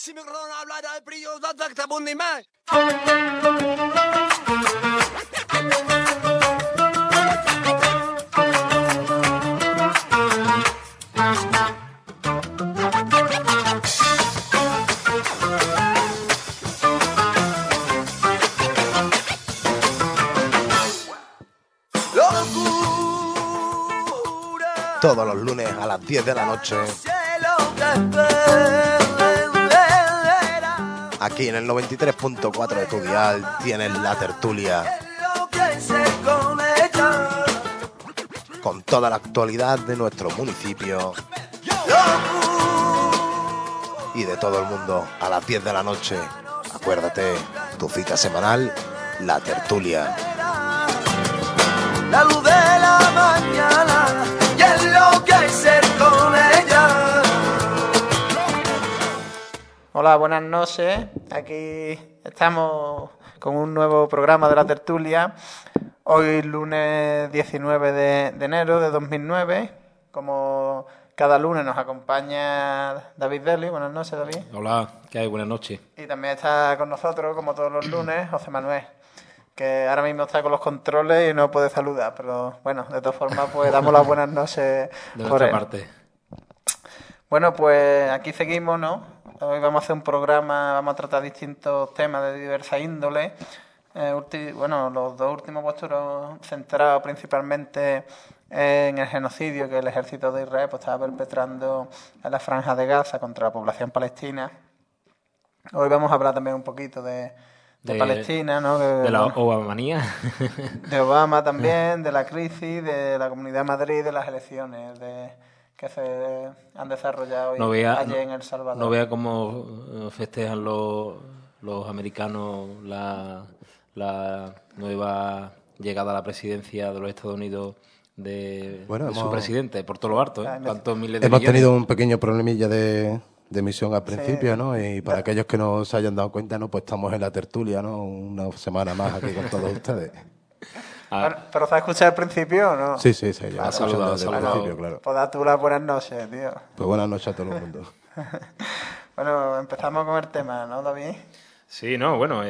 Si mi corona hablara de brillo, da bundi mai. Todos los lunes a las 10 de la noche, aquí en el 93.4 de tu dial, tienes La Tertulia, con toda la actualidad de nuestro municipio y de todo el mundo a las 10 de la noche. Acuérdate, tu cita semanal, La Tertulia. La luz de la mañana y enloquecer con ella. Hola, buenas noches. Aquí estamos con un nuevo programa de La Tertulia. Hoy lunes 19 de enero de 2009. Como cada lunes nos acompaña David Deli. Buenas noches, David. Hola, ¿qué hay? Buenas noches. Y también está con nosotros, como todos los lunes, José Manuel, que ahora mismo está con los controles y no puede saludar, pero bueno, de todas formas pues damos las buenas noches de por nuestra él. parte. Bueno, pues aquí seguimos, ¿no? Hoy vamos a hacer un programa, vamos a tratar distintos temas de diversa índole. Los dos últimos posturos centrados principalmente en el genocidio que el ejército de Israel pues estaba perpetrando en la Franja de Gaza contra la población palestina. Hoy vamos a hablar también un poquito de Palestina, ¿no? De la Obamanía. De Obama también, de la crisis, de la Comunidad de Madrid, de las elecciones que se han desarrollado allí en El Salvador. No vea cómo festejan los americanos la nueva llegada a la presidencia de los Estados Unidos de su presidente, por todo lo harto, ¿eh? ¿Cuántos miles de millones? Hemos tenido un pequeño problemilla de emisión al principio, sí, ¿no? Y para aquellos que no se hayan dado cuenta, ¿no? Pues estamos en La Tertulia, ¿no? Una semana más aquí con todos ustedes. Bueno, ¿pero se ha escuchado al principio o no? Sí, ya ha saludado desde el principio, claro. Pues da tú las buenas noches, tío. Pues buenas noches a todo el mundo. Bueno, empezamos con el tema, ¿no, David? Sí, no, bueno,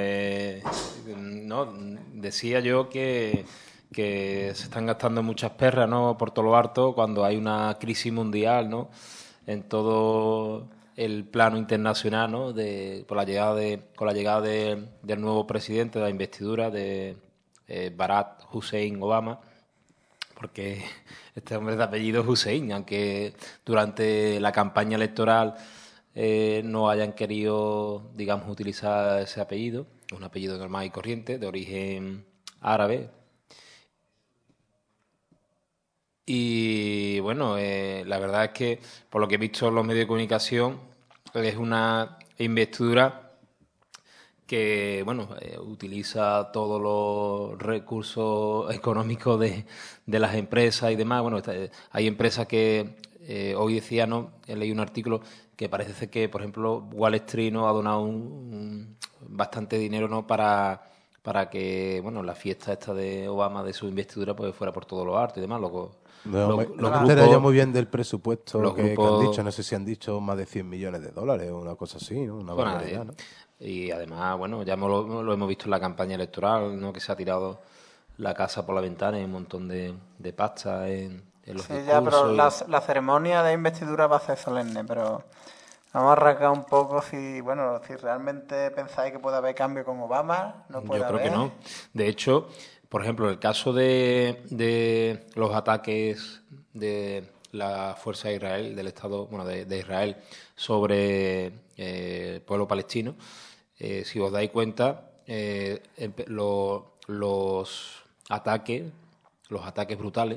decía yo que se están gastando muchas perras, ¿no? Por todo lo harto, cuando hay una crisis mundial, ¿no? En todo el plano internacional, ¿no? Con la llegada del nuevo presidente, de la investidura de Barack Hussein Obama, porque este hombre es de apellido Hussein, aunque durante la campaña electoral no hayan querido, digamos, utilizar ese apellido. Es un apellido normal y corriente, de origen árabe. Y bueno, la verdad es que, por lo que he visto en los medios de comunicación, es una investidura que, bueno, utiliza todos los recursos económicos de las empresas y demás. Bueno, hay empresas que hoy decía, ¿no? Leí un artículo que parece ser que, por ejemplo, Wall Street, ¿no? Ha donado bastante dinero, ¿no? Para que, bueno, la fiesta esta de Obama, de su investidura, pues fuera por todo lo alto y demás. No yo muy bien del presupuesto que han dicho, no sé si han dicho más de 100 millones de dólares o una cosa así, ¿no? Una barbaridad, ¿no? Y además, bueno, ya lo hemos visto en la campaña electoral, ¿no? Que se ha tirado la casa por la ventana y un montón de pasta en los discursos. Sí, ya, pero la ceremonia de investidura va a ser solemne, pero vamos a arrancar un poco si realmente pensáis que puede haber cambio con Obama, no puede haber. Yo creo que no. De hecho, por ejemplo, el caso de los ataques de la Fuerza de Israel, del Estado, bueno, de Israel, sobre el pueblo palestino, si os dais cuenta, los ataques brutales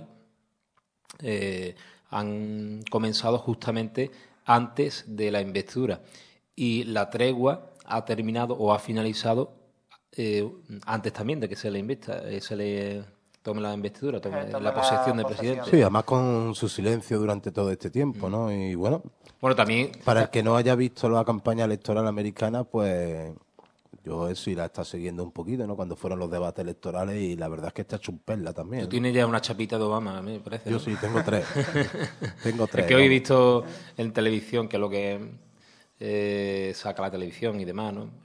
han comenzado justamente antes de la investidura, y la tregua ha terminado o ha finalizado antes también de que se le tome la investidura, la posesión del presidente. Sí, además con su silencio durante todo este tiempo, ¿no? Y bueno, también para el que no haya visto la campaña electoral americana, pues yo eso y la está siguiendo un poquito, ¿no? Cuando fueron los debates electorales, y la verdad es que está hecho un perla también. Tú tienes ya una chapita de Obama, a mí me parece. Yo sí, tengo tres. Es que hoy he visto en televisión que lo que saca la televisión y demás, ¿no?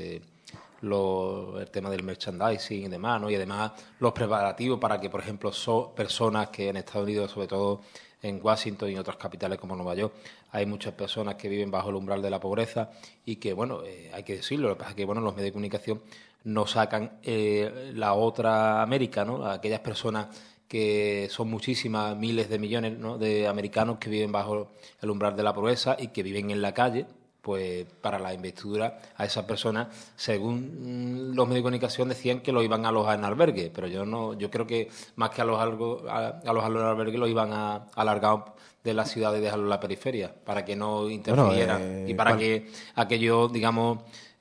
El tema del merchandising y demás, ¿no? Y además los preparativos para que, por ejemplo, personas que en Estados Unidos, sobre todo en Washington y en otras capitales como Nueva York, hay muchas personas que viven bajo el umbral de la pobreza y que, bueno, hay que decirlo, lo que pasa es que, bueno, los medios de comunicación no sacan la otra América, ¿no? Aquellas personas que son muchísimas, miles de millones, ¿no?, de americanos que viven bajo el umbral de la pobreza y que viven en la calle. Pues para la investidura a esas personas, según los medios de comunicación, decían que lo iban a alojar en albergue, pero yo creo que más que alojarlo en albergue, lo iban a alargar de la ciudad y dejarlo en la periferia, para que no interfirieran y para que aquello, digamos,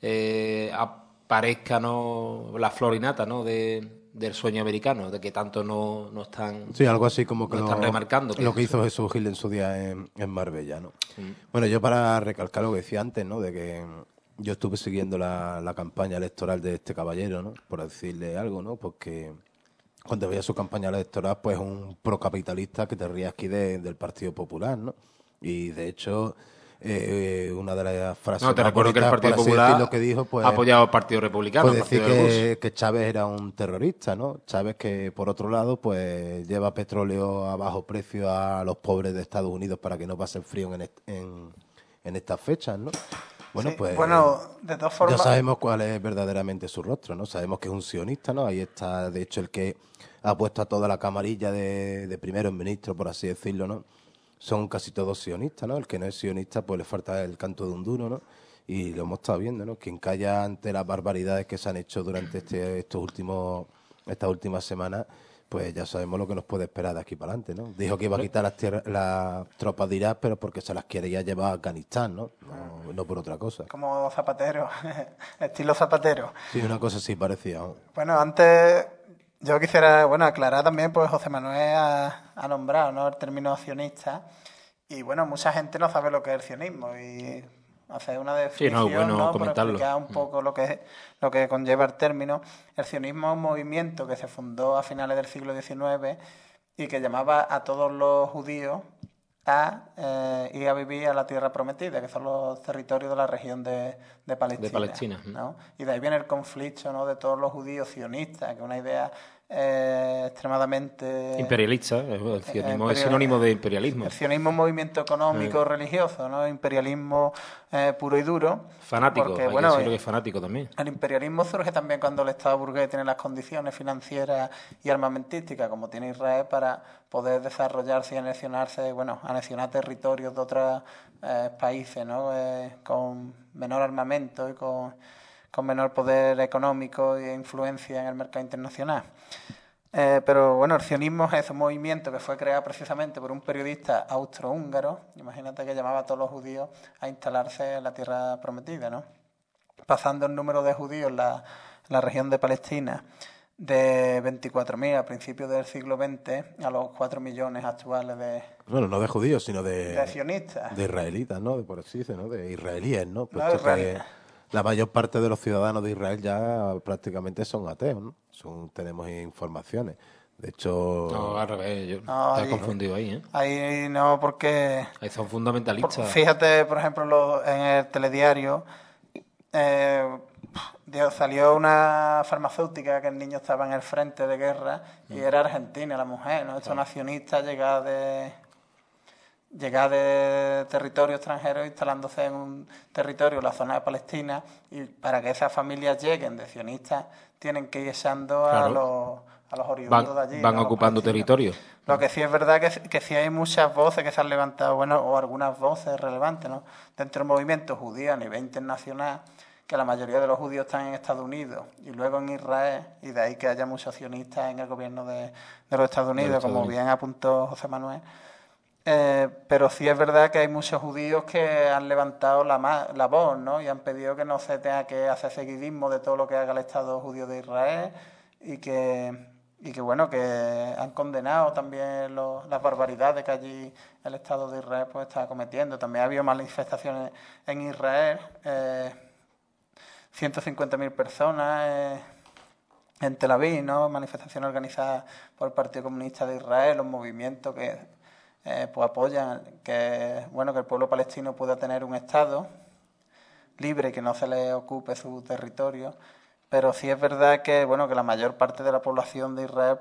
aparezca, ¿no?, la florinata, ¿no?, del sueño americano, de que tanto no están... Sí, algo así como que están remarcando. Lo que hizo Jesús Gil en su día en Marbella, ¿no? Bueno, yo para recalcar lo que decía antes, ¿no?, de que yo estuve siguiendo la campaña electoral de este caballero, ¿no?, por decirle algo, ¿no?, porque cuando veía su campaña electoral, pues un procapitalista que te rías aquí del Partido Popular, ¿no? Y de hecho... una de las frases no, te recuerdo que el Partido Popular que dijo, pues, ha apoyado al Partido Republicano. Pues decir que Chávez era un terrorista, ¿no? Chávez que, por otro lado, pues lleva petróleo a bajo precio a los pobres de Estados Unidos para que no pasen frío en estas fechas, ¿no? Bueno, sí, pues de todas formas... ya sabemos cuál es verdaderamente su rostro, ¿no? Sabemos que es un sionista, ¿no? Ahí está, de hecho, el que ha puesto a toda la camarilla de primeros ministros, por así decirlo, ¿no? Son casi todos sionistas, ¿no? El que no es sionista, pues le falta el canto de un duro, ¿no? Y lo hemos estado viendo, ¿no? Quien calla ante las barbaridades que se han hecho durante estas últimas semanas, pues ya sabemos lo que nos puede esperar de aquí para adelante, ¿no? Dijo que iba a quitar las tropas de Irak, pero porque se las quería llevar a Afganistán, ¿no? No por otra cosa. Como Zapatero, estilo Zapatero. Sí, una cosa así parecía, ¿no? Bueno, antes yo quisiera, aclarar también, pues José Manuel ha nombrado, ¿no?, el término sionista, y bueno, mucha gente no sabe lo que es el sionismo, y hacer una definición, sí, no, bueno, ¿no?, por comentarlo. explicar un poco lo que conlleva el término. El sionismo es un movimiento que se fundó a finales del siglo XIX y que llamaba a todos los judíos a ir a vivir a la tierra prometida, que son los territorios de la región de Palestina. De Palestina. ¿No? Y de ahí viene el conflicto, ¿no?, de todos los judíos sionistas, que es una idea extremadamente... imperialista, el sionismo es sinónimo de imperialismo. El sionismo es un movimiento económico religioso, ¿no? Imperialismo puro y duro. Fanático, porque, hay que decirlo que es fanático también. El imperialismo surge también cuando el Estado burgués tiene las condiciones financieras y armamentísticas, como tiene Israel, para poder desarrollarse y anexionar territorios de otros países, ¿no?, con menor armamento y con menor poder económico e influencia en el mercado internacional. Pero bueno, el sionismo es ese movimiento que fue creado precisamente por un periodista austrohúngaro, imagínate, que llamaba a todos los judíos a instalarse en la tierra prometida, ¿no? Pasando el número de judíos en la región de Palestina de 24.000 a principios del siglo XX a los 4 millones actuales de... Bueno, no de judíos, sino de sionistas. De israelitas, ¿no? Por así decirlo, ¿no? De israelíes, ¿no? No, de israelíes. La mayor parte de los ciudadanos de Israel ya prácticamente son ateos, ¿no? Tenemos informaciones. De hecho... No, al revés, yo he confundido ahí, ¿eh? Ahí no, porque... Ahí son fundamentalistas. Fíjate, por ejemplo, en el telediario salió una farmacéutica que el niño estaba en el frente de guerra y era argentina la mujer, ¿no? Esta nacionista llegada de territorio extranjero, instalándose en un territorio, la zona de Palestina, y para que esas familias lleguen de sionistas tienen que ir echando Claro. a los oriundos de allí. Van ocupando territorio. Lo que sí es verdad que sí hay muchas voces que se han levantado, o algunas voces relevantes, ¿no?, dentro del movimiento judío a nivel internacional, que la mayoría de los judíos están en Estados Unidos y luego en Israel, y de ahí que haya muchos sionistas en el gobierno de los Estados Unidos, como bien apuntó José Manuel. Pero sí es verdad que hay muchos judíos que han levantado la voz, ¿no?, y han pedido que no se tenga que hacer seguidismo de todo lo que haga el Estado judío de Israel, y que han condenado también las barbaridades que allí el Estado de Israel pues está cometiendo. También ha habido manifestaciones en Israel, 150.000 personas en Tel Aviv, ¿no?, manifestaciones organizadas por el Partido Comunista de Israel, los movimientos que pues apoyan que el pueblo palestino pueda tener un Estado libre, que no se le ocupe su territorio. Pero sí es verdad que, bueno, que la mayor parte de la población de Israel,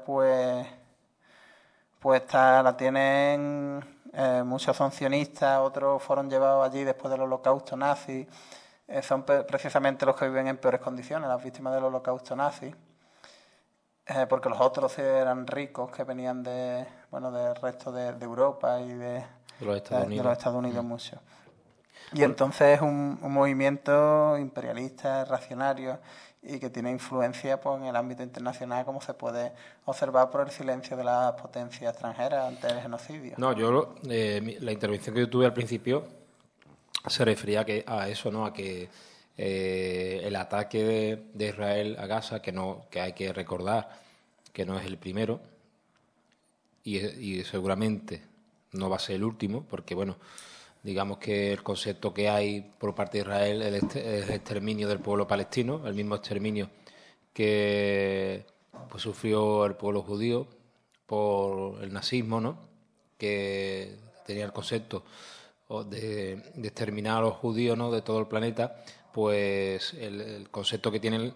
pues la tienen, muchos son sionistas, otros fueron llevados allí después del holocausto nazi, son precisamente los que viven en peores condiciones, las víctimas del holocausto nazi, porque los otros sí eran ricos que venían del resto de Europa y de los Estados Unidos. De los Estados Unidos mucho. Y entonces es un movimiento imperialista, reaccionario, y que tiene influencia pues, en el ámbito internacional, como se puede observar por el silencio de las potencias extranjeras ante el genocidio. No, la intervención que yo tuve al principio se refería a eso, ¿no? A que el ataque de Israel a Gaza, que hay que recordar que no es el primero y seguramente no va a ser el último, porque bueno, digamos que el concepto que hay por parte de Israel es el exterminio del pueblo palestino, el mismo exterminio que pues, sufrió el pueblo judío por el nazismo, ¿no? Que tenía el concepto de exterminar a los judíos, ¿no? De todo el planeta, pues el concepto que tiene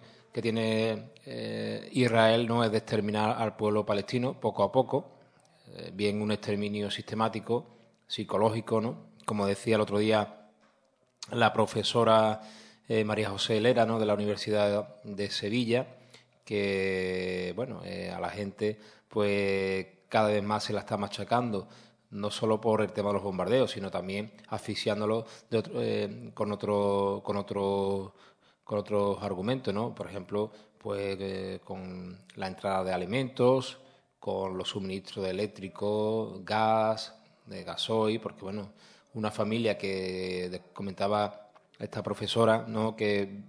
Israel, ¿no? Es de exterminar al pueblo palestino poco a poco, bien un exterminio sistemático, psicológico, ¿no? Como decía el otro día la profesora María José Lera, ¿no? De la Universidad de Sevilla, que bueno, a la gente pues cada vez más se la está machacando, no solo por el tema de los bombardeos, sino también asfixiándolo con otros argumentos, ¿no? Por ejemplo, pues con la entrada de alimentos, con los suministros de eléctrico, gas, de gasoil, porque bueno, una familia que comentaba esta profesora, ¿no? Que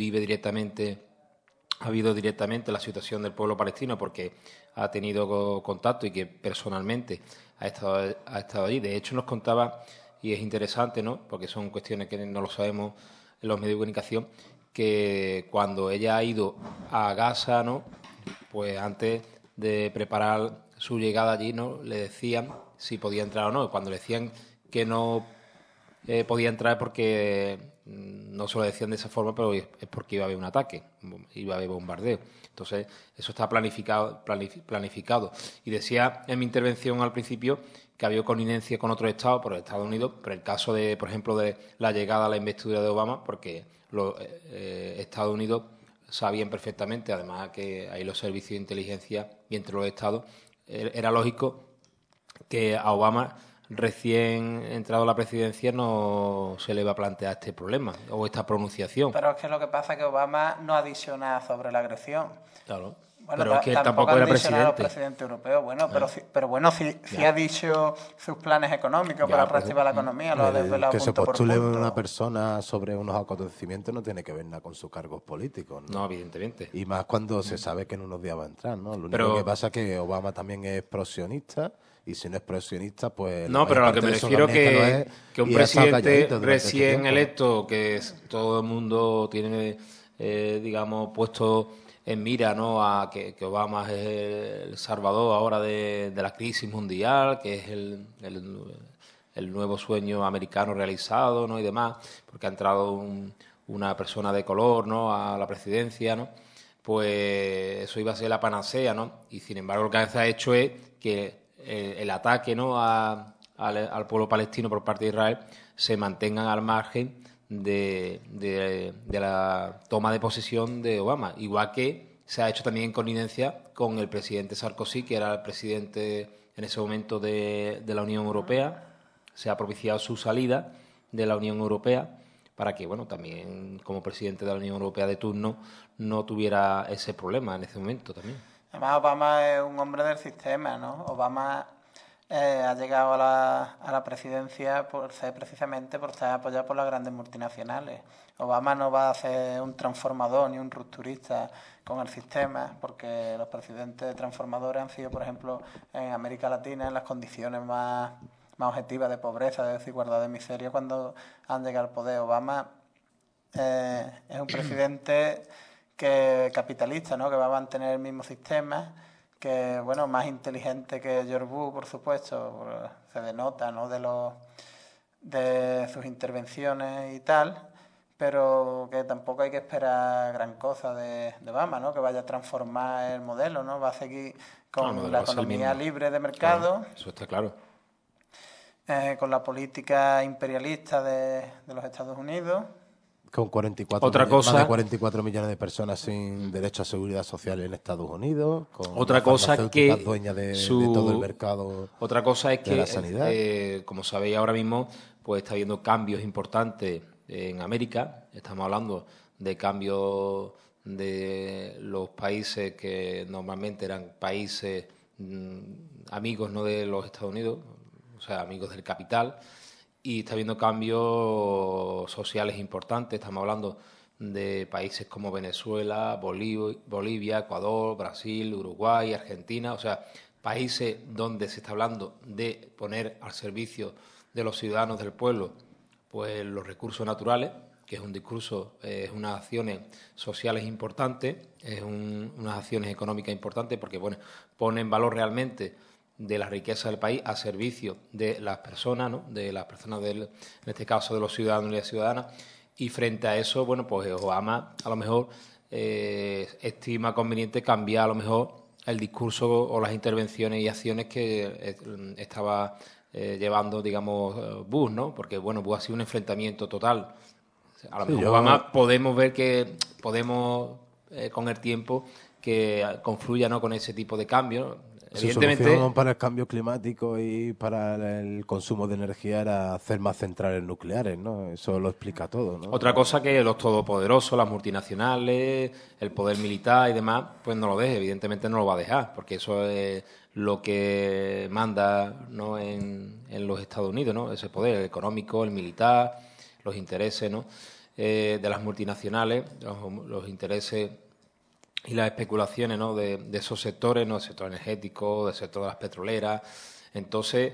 ha habido directamente la situación del pueblo palestino porque ha tenido contacto y que personalmente ha estado allí. De hecho, nos contaba, y es interesante, ¿no? Porque son cuestiones que no lo sabemos en los medios de comunicación, que cuando ella ha ido a Gaza, ¿no? Pues antes de preparar su llegada allí, ¿no? Le decían si podía entrar o no. Cuando le decían que no podía entrar porque no se lo decían de esa forma, pero es porque iba a haber un ataque, iba a haber bombardeo. Entonces, eso está planificado. Y decía en mi intervención al principio que había connivencia con otros estados, por Estados Unidos, pero el caso de, por ejemplo, de la llegada a la investidura de Obama, porque los Estados Unidos sabían perfectamente, además que hay los servicios de inteligencia y entre los estados, era lógico que a Obama, recién entrado a la presidencia, no se le va a plantear este problema o esta pronunciación. Pero es que lo que pasa es que Obama no ha dicho nada sobre la agresión. Claro. Bueno, pero es que tampoco era han dicho nada los presidente. presidentes europeos. Bueno, pero bueno, sí ha dicho sus planes económicos para reactivar la economía, lo ha desvelado que se punto por postule punto. una persona sobre unos acontecimientos no tiene que ver nada con sus cargos políticos, ¿no? No, evidentemente. Y más cuando se sabe que en unos días va a entrar, ¿no? Lo único Pero- que pasa es que Obama también es prosionista y si no es prosionista, pues... No, pero a lo que me refiero que un presidente recién electo, que todo el mundo tiene, digamos, puesto en mira, ¿no? A que Obama es el salvador ahora de la crisis mundial, que es el nuevo sueño americano realizado, ¿no? Y demás, porque ha entrado una persona de color, ¿no? A la presidencia, ¿no? Pues eso iba a ser la panacea, ¿no? Y sin embargo lo que se ha hecho es que el ataque, ¿no? al pueblo palestino por parte de Israel se mantengan al margen de la toma de posesión de Obama, igual que se ha hecho también en connivencia con el presidente Sarkozy, que era el presidente en ese momento de la Unión Europea. Se ha propiciado su salida de la Unión Europea para que, bueno, también como presidente de la Unión Europea de turno no tuviera ese problema en ese momento también. Además, Obama es un hombre del sistema, ¿no? Obama ha llegado a la presidencia precisamente por estar apoyado por las grandes multinacionales. Obama no va a ser un transformador ni un rupturista con el sistema, porque los presidentes transformadores han sido, por ejemplo, en América Latina, en las condiciones más objetivas de pobreza, de desigualdad, de miseria, cuando han llegado al poder. Obama es un presidente capitalista, ¿no? Que va a mantener el mismo sistema, que bueno, más inteligente que George Bush, por supuesto, se denota, ¿no? De sus intervenciones y tal, pero que tampoco hay que esperar gran cosa de Obama, ¿no? Que vaya a transformar el modelo, ¿no? Va a seguir con la economía libre de mercado. Claro, eso está claro. Con la política imperialista de los Estados Unidos. Con 44 más de 44 millones de personas sin derecho a seguridad social en Estados Unidos. Con otra cosa que dueñas de todo el mercado. Otra cosa es que, la sanidad. Como sabéis ahora mismo, pues está habiendo cambios importantes en América. Estamos hablando de cambios de los países que normalmente eran países amigos, no de los Estados Unidos, o sea, amigos del capital. Y está habiendo cambios sociales importantes. Estamos hablando de países como Venezuela, Bolivia, Ecuador, Brasil, Uruguay, Argentina. O sea, países donde se está hablando de poner al servicio de los ciudadanos del pueblo pues los recursos naturales, que es un discurso, es unas acciones sociales importantes, es unas acciones económicas importantes, porque bueno, pone en valor realmente de la riqueza del país a servicio de las personas, ¿no? De las personas, en este caso de los ciudadanos y las ciudadanas, y frente a eso, bueno, pues Obama a lo mejor estima conveniente cambiar a lo mejor el discurso o las intervenciones y acciones que estaba llevando, digamos, Bush, ¿no? Porque, bueno, Bush ha sido un enfrentamiento total. A lo mejor Obama podemos ver que con el tiempo que confluya, ¿no?, con ese tipo de cambios. Evidentemente, su solución para el cambio climático y para el consumo de energía era hacer más centrales nucleares, ¿no? Eso lo explica todo, ¿no? Otra cosa que los todopoderosos, las multinacionales, el poder militar y demás, pues no lo deje, evidentemente no lo va a dejar, porque eso es lo que manda, ¿no?, en los Estados Unidos, ¿no? Ese poder, el económico, el militar, los intereses, ¿no?, de las multinacionales, los intereses y las especulaciones, ¿no?, de esos sectores, ¿no?, del sector energético, del sector de las petroleras. Entonces,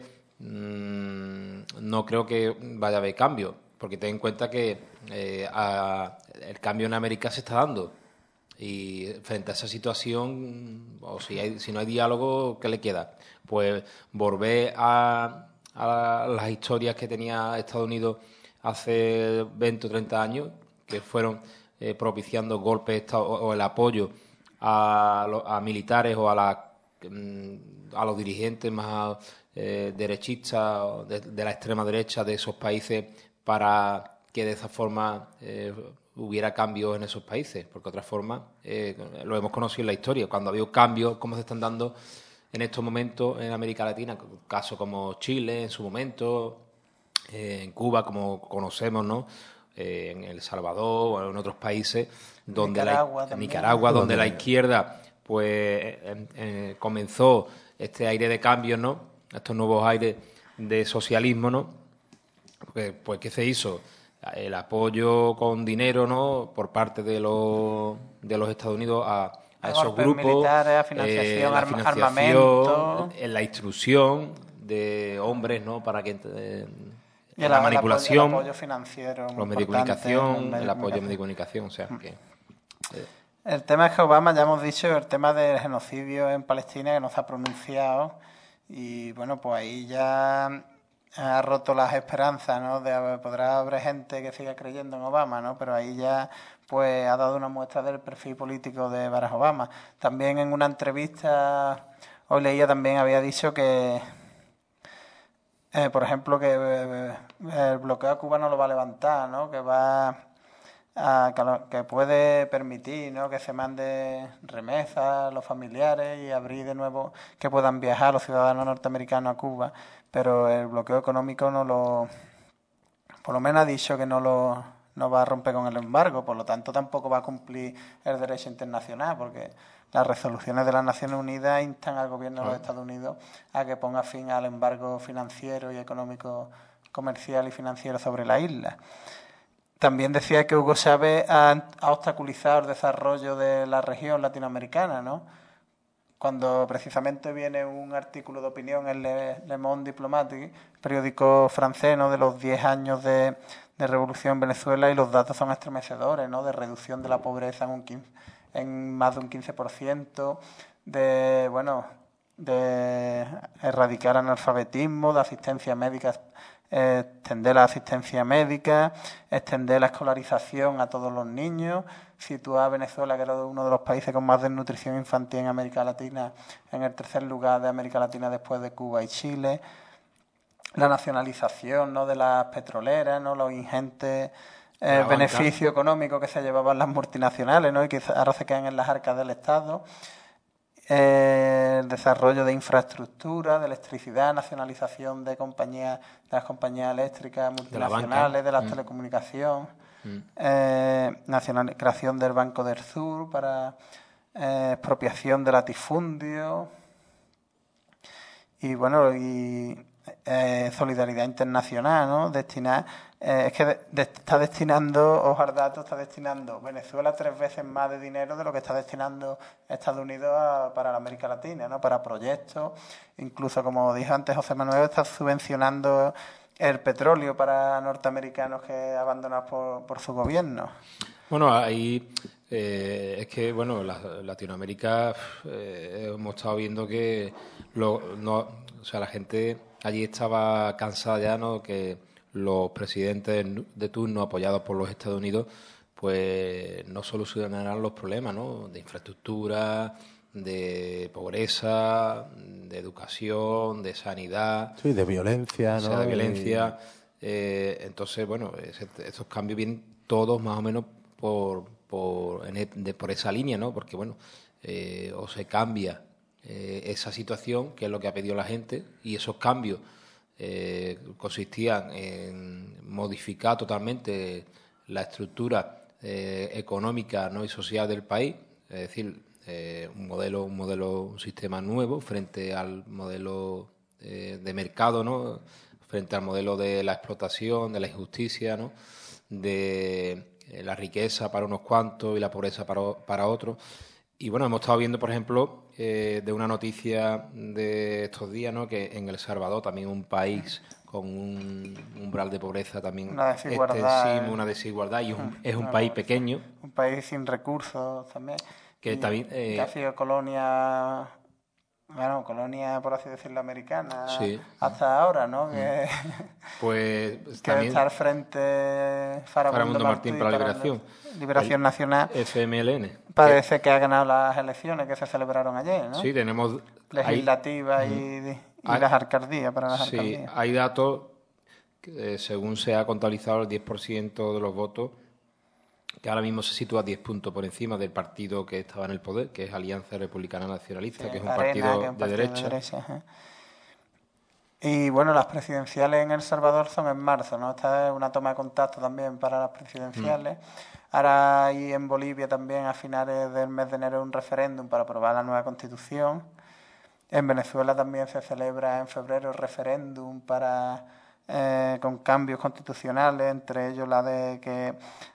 no creo que vaya a haber cambio, porque ten en cuenta que el cambio en América se está dando. Y frente a esa situación, o si no hay diálogo, ¿qué le queda? Pues volver a las historias que tenía Estados Unidos hace 20 o 30 años, que fueron propiciando golpes o el apoyo a militares o a los dirigentes más derechistas de la extrema derecha de esos países, para que de esa forma hubiera cambios en esos países, porque de otra forma lo hemos conocido en la historia, cuando ha habido cambios como se están dando en estos momentos en América Latina, casos como Chile en su momento, en Cuba, como conocemos, ¿no?, en El Salvador o en otros países, donde Nicaragua, donde la izquierda pues comenzó este aire de cambio, ¿no?, estos nuevos aires de socialismo, ¿no? Pues ¿qué se hizo? El apoyo con dinero, ¿no?, por parte de los Estados Unidos a esos grupos, militares, a financiación, armamento, en la instrucción de hombres, ¿no?, para que y la manipulación, el apoyo financiero, los medios de comunicación, el apoyo de medios de comunicación, o sea que el tema es que Obama, ya hemos dicho, el tema del genocidio en Palestina, que no se ha pronunciado, y bueno, pues ahí ya ha roto las esperanzas, ¿no? Podrá haber gente que siga creyendo en Obama, ¿no? Pero ahí ya pues ha dado una muestra del perfil político de Barack Obama. También en una entrevista, hoy leía, también había dicho que por ejemplo, que el bloqueo a Cuba no lo va a levantar, ¿no? Que puede permitir, ¿no?, que se mande remesas a los familiares y abrir de nuevo que puedan viajar los ciudadanos norteamericanos a Cuba, pero el bloqueo económico por lo menos ha dicho que no va a romper con el embargo, por lo tanto tampoco va a cumplir el derecho internacional, porque las resoluciones de las Naciones Unidas instan al gobierno de los Estados Unidos a que ponga fin al embargo financiero y económico, comercial y financiero sobre la isla. También decía que Hugo Chávez ha obstaculizado el desarrollo de la región latinoamericana, ¿no? Cuando precisamente viene un artículo de opinión en Le Monde Diplomatique, periódico francés, ¿no?, de los 10 años de revolución en Venezuela, y los datos son estremecedores, ¿no?, de reducción de la pobreza en más de un 15%, de erradicar analfabetismo, de asistencia médica extender la asistencia médica, extender la escolarización a todos los niños, situar a Venezuela, que era uno de los países con más desnutrición infantil en América Latina, en el tercer lugar de América Latina después de Cuba y Chile, la nacionalización, ¿no?, de las petroleras, ¿no?, los ingentes beneficios económicos que se llevaban las multinacionales, ¿no?, y que ahora se quedan en las arcas del Estado. El desarrollo de infraestructura, de electricidad, nacionalización de las compañías eléctricas multinacionales, de las telecomunicaciones, creación del Banco del Sur para expropiación de latifundios y bueno, solidaridad internacional, ¿no? Está destinando, ojo al dato, está destinando Venezuela 3 veces más de dinero de lo que está destinando Estados Unidos para la América Latina, ¿no? Para proyectos, incluso como dijo antes José Manuel, está subvencionando el petróleo para norteamericanos que abandonados por su gobierno. Bueno, ahí es que, bueno, Latinoamérica hemos estado viendo que la gente allí estaba cansada ya, ¿no?, que los presidentes de turno apoyados por los Estados Unidos pues no solucionarán los problemas, ¿no?, de infraestructura, de pobreza, de educación, de sanidad. Sí, de violencia, ¿no? O sea, de violencia. Entonces, bueno, estos cambios vienen todos más o menos por esa línea, ¿no? Porque, bueno, o se cambia esa situación, que es lo que ha pedido la gente, y esos cambios consistían en modificar totalmente la estructura económica, ¿no?, y social del país, es decir, un sistema nuevo frente al modelo de mercado, ¿no?, frente al modelo de la explotación, de la injusticia, ¿no?, de la riqueza para unos cuantos y la pobreza para otros. Y bueno, hemos estado viendo, por ejemplo, de una noticia de estos días, ¿no?, que en El Salvador, también un país con un umbral de pobreza también extensivo, una desigualdad, y es un país pequeño. Un país sin recursos también. Que también que ha sido colonia, bueno, colonia, por así decirlo, americana, sí, hasta ahora, ¿no? Pues que también está al frente Farabundo Martín para la Liberación Nacional. FMLN. Parece que ha ganado las elecciones que se celebraron ayer, ¿no? Sí, tenemos legislativas y las alcaldías, para las alcaldías. Sí, hay datos que, según se ha contabilizado, el 10% de los votos, que ahora mismo se sitúa 10 puntos por encima del partido que estaba en el poder, que es Alianza Republicana Nacionalista, sí, que es un Arena, partido, que es un de derecha. Ajá. Y bueno, las presidenciales en El Salvador son en marzo, ¿no? Esta es una toma de contacto también para las presidenciales. Ahora hay en Bolivia también a finales del mes de enero un referéndum para aprobar la nueva constitución. En Venezuela también se celebra en febrero el referéndum con cambios constitucionales, entre ellos la de que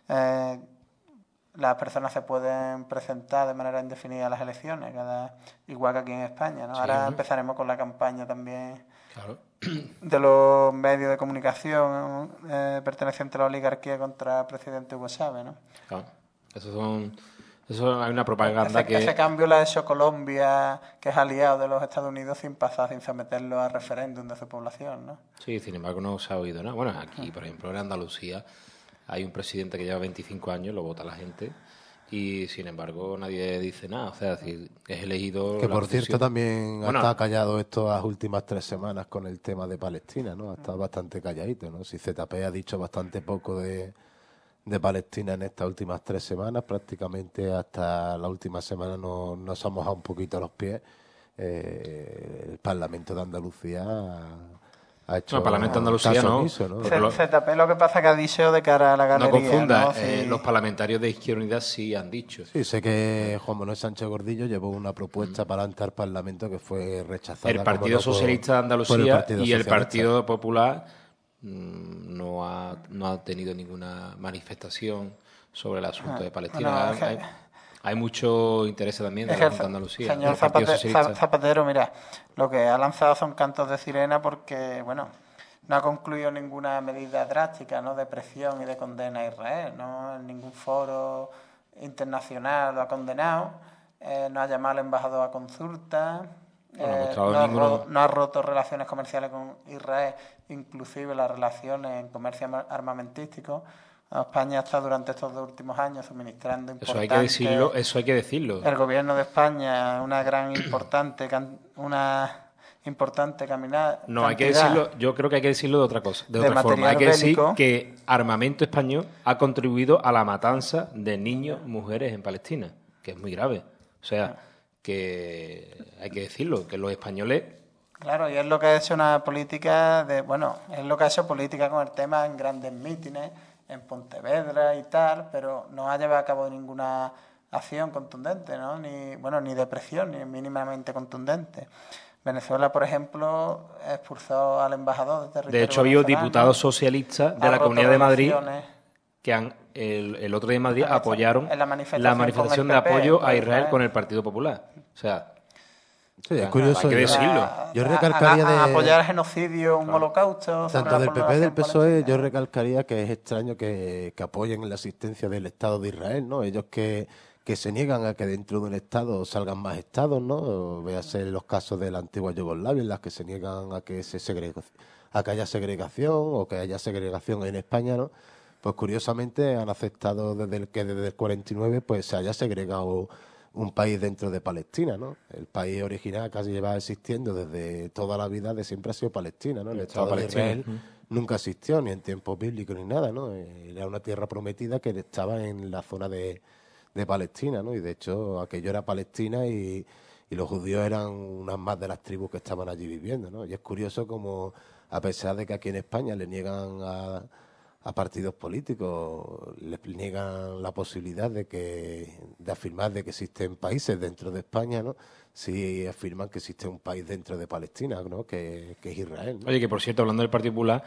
las personas se pueden presentar de manera indefinida a las elecciones, igual que aquí en España, ¿no? Sí, ahora empezaremos con la campaña también de los medios de comunicación pertenecientes a la oligarquía contra el presidente Hugo Chávez, ¿no? Claro. Eso hay una propaganda ese cambio lo ha hecho Colombia, que es aliado de los Estados Unidos, sin someterlo a referéndum de su población, ¿no? Sí, sin embargo no se ha oído nada. Bueno, aquí, por ejemplo, en Andalucía hay un presidente que lleva 25 años, lo vota la gente, y sin embargo nadie dice nada. O sea, es decir, es elegido... Que por cierto también ha estado callado estas últimas 3 semanas con el tema de Palestina, ¿no? Ha estado bastante calladito, ¿no? Si ZP ha dicho bastante poco de Palestina en estas últimas 3 semanas, prácticamente hasta la última semana nos ha mojado un poquito los pies. El Parlamento de Andalucía ha hecho... No, el Parlamento de Andalucía no. Omiso, ¿no? ZP lo que pasa que ha dicho de cara a la galería. No confunda, ¿no? Sí. Los parlamentarios de Izquierda Unida sí han dicho. Sí, sé que Juan Manuel Sánchez Gordillo llevó una propuesta para entrar al Parlamento que fue rechazada. El Partido Socialista de Andalucía y el Partido Popular no ha tenido ninguna manifestación sobre el asunto de Palestina. Hay mucho interés también de la Junta de Andalucía. Señor Zapatero, mira, lo que ha lanzado son cantos de sirena porque, bueno, no ha concluido ninguna medida drástica, ¿no?, de presión y de condena a Israel, ¿no? En ningún foro internacional lo ha condenado, no ha llamado al embajador a consulta, No ha mostrado ninguno. no ha roto relaciones comerciales con Israel, inclusive las relaciones en comercio armamentístico. España está durante estos 2 últimos años suministrando Eso hay que decirlo. El gobierno de España, una importante No, hay que decirlo, yo creo que hay que decirlo de otra cosa, de otra forma. Hay que decir que armamento español ha contribuido a la matanza de niños, mujeres en Palestina, que es muy grave. O sea, que hay que decirlo, que los españoles... Claro, y es lo que ha hecho una política es lo que ha hecho política con el tema en grandes mítines, en Pontevedra y tal, pero no ha llevado a cabo ninguna acción contundente, ¿no? Ni de presión, ni mínimamente contundente. Venezuela, por ejemplo, expulsó al embajador de territorio. De hecho, había diputados socialistas de la Comunidad de Madrid que el otro día en Madrid apoyaron la manifestación de apoyo a Israel con el Partido Popular. O sea, sí, es curioso. Hay que decirlo. Yo recalcaría apoyar el genocidio, un holocausto. Tanto del PP del PSOE, yo recalcaría que es extraño que apoyen la existencia del Estado de Israel, ¿no? Ellos que se niegan a que dentro de un Estado salgan más Estados, ¿no? Véase los casos de la antigua Yugoslavia, en las que se niegan a que haya segregación o que haya segregación en España, ¿no? Pues curiosamente han aceptado desde el 49 pues se haya segregado un país dentro de Palestina, ¿no? El país original casi lleva existiendo desde toda la vida, de siempre ha sido Palestina, ¿no? El Estado de Israel nunca existió, ni en tiempos bíblicos ni nada, ¿no? Era una tierra prometida que estaba en la zona de Palestina, ¿no? Y de hecho aquello era Palestina y los judíos eran unas más de las tribus que estaban allí viviendo, ¿no? Y es curioso como, a pesar de que aquí en España le niegan a partidos políticos, les niegan la posibilidad de afirmar de que existen países dentro de España, ¿no? Sí afirman que existe un país dentro de Palestina, ¿no? Que es Israel, ¿no? Oye, que por cierto, hablando del Partido Popular,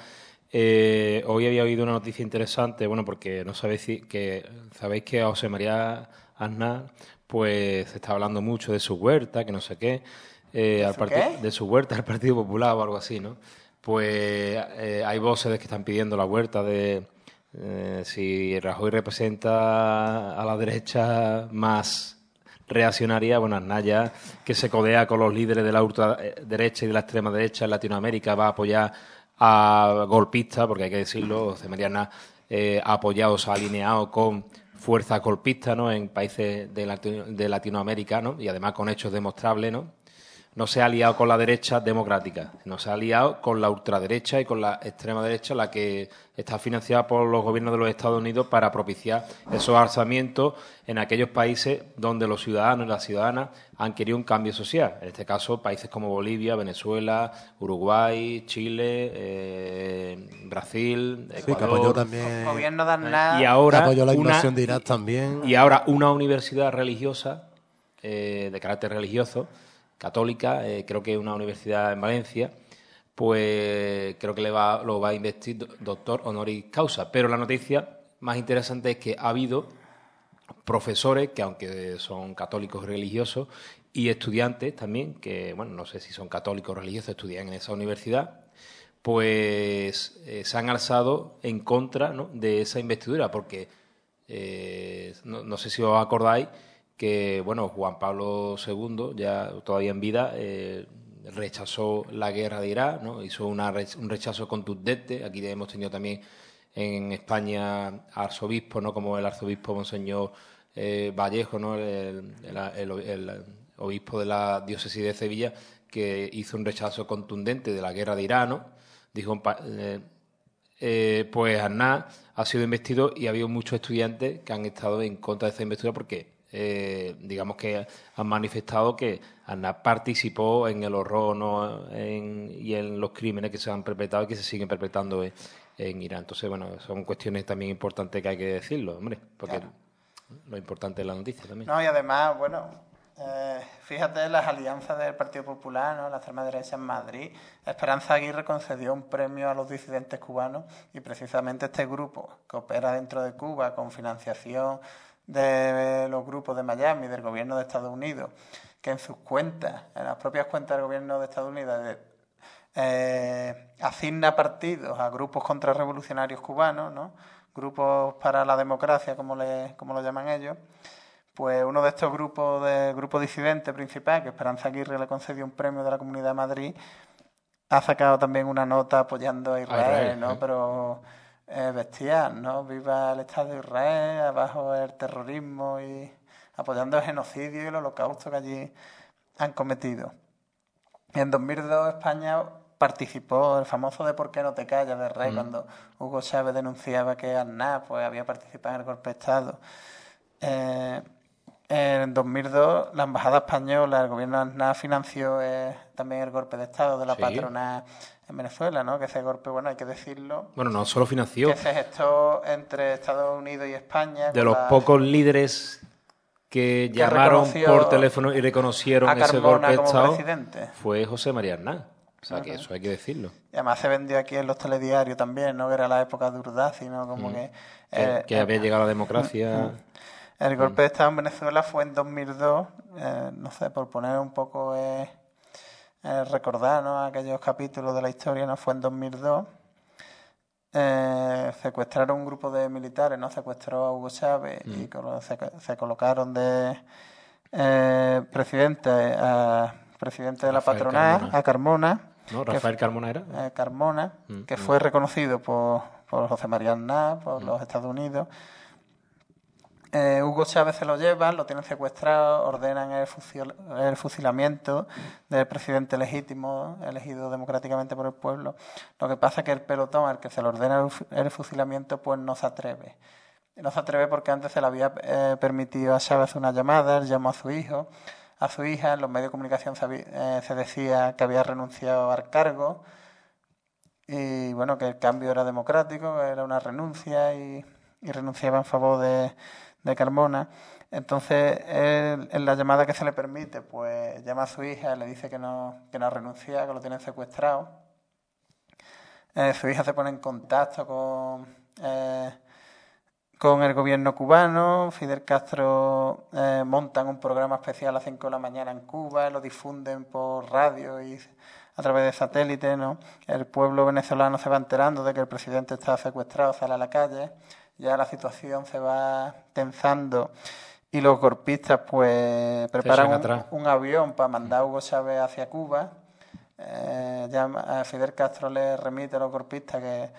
hoy había oído una noticia interesante, bueno, porque no sabéis que a José María Aznar, pues se está hablando mucho de su huerta, que no sé qué, de su huerta al Partido Popular o algo así, ¿no? Pues hay voces que están pidiendo la huerta de si Rajoy representa a la derecha más reaccionaria, bueno, Aznar ya, que se codea con los líderes de la ultraderecha y de la extrema derecha en Latinoamérica, va a apoyar a golpistas, porque hay que decirlo, José María Aznar ha apoyado, se ha alineado con fuerzas golpistas, ¿no?, en países de Latinoamérica, ¿no?, y además con hechos demostrables, ¿no? No se ha aliado con la derecha democrática, no se ha aliado con la ultraderecha y con la extrema derecha, la que está financiada por los gobiernos de los Estados Unidos para propiciar esos alzamientos en aquellos países donde los ciudadanos y las ciudadanas han querido un cambio social. En este caso, países como Bolivia, Venezuela, Uruguay, Chile, Brasil, Ecuador. Sí, que apoyó también. Gobierno de Aznar. Y ahora apoyó la invasión de Irak también. Y ahora una universidad religiosa, de carácter religioso, católica, creo que es una universidad en Valencia, pues creo que lo va a investir doctor honoris causa. Pero la noticia más interesante es que ha habido profesores que, aunque son católicos religiosos, y estudiantes también, que, bueno, no sé si son católicos religiosos, estudian en esa universidad, pues se han alzado en contra, ¿no?, de esa investidura, porque no sé si os acordáis que, bueno, Juan Pablo II, ya todavía en vida, rechazó la guerra de Irak, ¿no? Hizo un rechazo contundente. Aquí hemos tenido también en España arzobispos, ¿no?, como el arzobispo Monseñor Vallejo, ¿no?, el obispo de la diócesis de Sevilla, que hizo un rechazo contundente de la guerra de Irak, ¿no? Dijo, pues Aznar ha sido investido y ha habido muchos estudiantes que han estado en contra de esa investidura porque digamos que han manifestado que Aznar participó en el horror, ¿no?, y en los crímenes que se han perpetrado y que se siguen perpetrando en Irán. Entonces, bueno, son cuestiones también importantes que hay que decirlo, hombre, porque claro, lo importante es la noticia también. No, y además, bueno, fíjate las alianzas del Partido Popular, ¿no?, la extrema derecha en Madrid. Esperanza Aguirre concedió un premio a los disidentes cubanos y precisamente este grupo que opera dentro de Cuba con financiación de los grupos de Miami, del gobierno de Estados Unidos, que en sus cuentas, en las propias cuentas del gobierno de Estados Unidos, asigna partidos a grupos contrarrevolucionarios cubanos, ¿no?, grupos para la democracia, como lo llaman ellos, pues uno de estos grupos de grupo disidente principal, que Esperanza Aguirre le concedió un premio de la Comunidad de Madrid, ha sacado también una nota apoyando a Israel, ¿no? Pero bestial, ¿no? Viva el Estado de Israel, abajo el terrorismo y apoyando el genocidio y el holocausto que allí han cometido. En 2002 España participó el famoso de ¿Por qué no te callas? De Rey, cuando Hugo Chávez denunciaba que Aznar pues había participado en el golpe de Estado. En 2002 la embajada española, el gobierno de Aznar financió también el golpe de Estado de la patronal en Venezuela, ¿no? Que ese golpe, bueno, hay que decirlo. Bueno, no solo financió. Que se gestó entre Estados Unidos y España. De los pocos líderes que llamaron por teléfono y reconocieron ese golpe de Estado fue José María Aznar. O sea, que eso hay que decirlo. Y además se vendió aquí en los telediarios también, ¿no? Que era la época de Urdaci, ¿no? Como que había llegado la democracia. El golpe de Estado en Venezuela fue en 2002, no sé, por poner un poco, recordar, ¿no? Aquellos capítulos de la historia, ¿no? Fue en 2002. Secuestraron un grupo de militares, ¿no? Secuestró a Hugo Chávez y se colocaron de presidente de la patronal, a Carmona. ¿No? ¿Rafael Carmona era? Carmona, que fue reconocido por José María Aznar, por los Estados Unidos. Hugo Chávez se lo llevan, lo tienen secuestrado, ordenan el fusilamiento del presidente legítimo, elegido democráticamente por el pueblo. Lo que pasa es que el pelotón al que se le ordena el fusilamiento pues no se atreve. No se atreve porque antes se le había permitido a Chávez una llamada, él llamó a su hijo, a su hija, en los medios de comunicación se decía que había renunciado al cargo y bueno, que el cambio era democrático, era una renuncia y renunciaba en favor de Carmona. Entonces él, en la llamada que se le permite, pues llama a su hija, le dice que no ha renunciado, que lo tienen secuestrado. Su hija se pone en contacto con el gobierno cubano. Fidel Castro montan un programa especial a las 5 de la mañana en Cuba, lo difunden por radio y a través de satélite, ¿no? El pueblo venezolano se va enterando de que el presidente está secuestrado, sale a la calle. Ya la situación se va tensando y los golpistas pues preparan un avión para mandar a Hugo Chávez hacia Cuba. Fidel Castro le remite a los golpistas que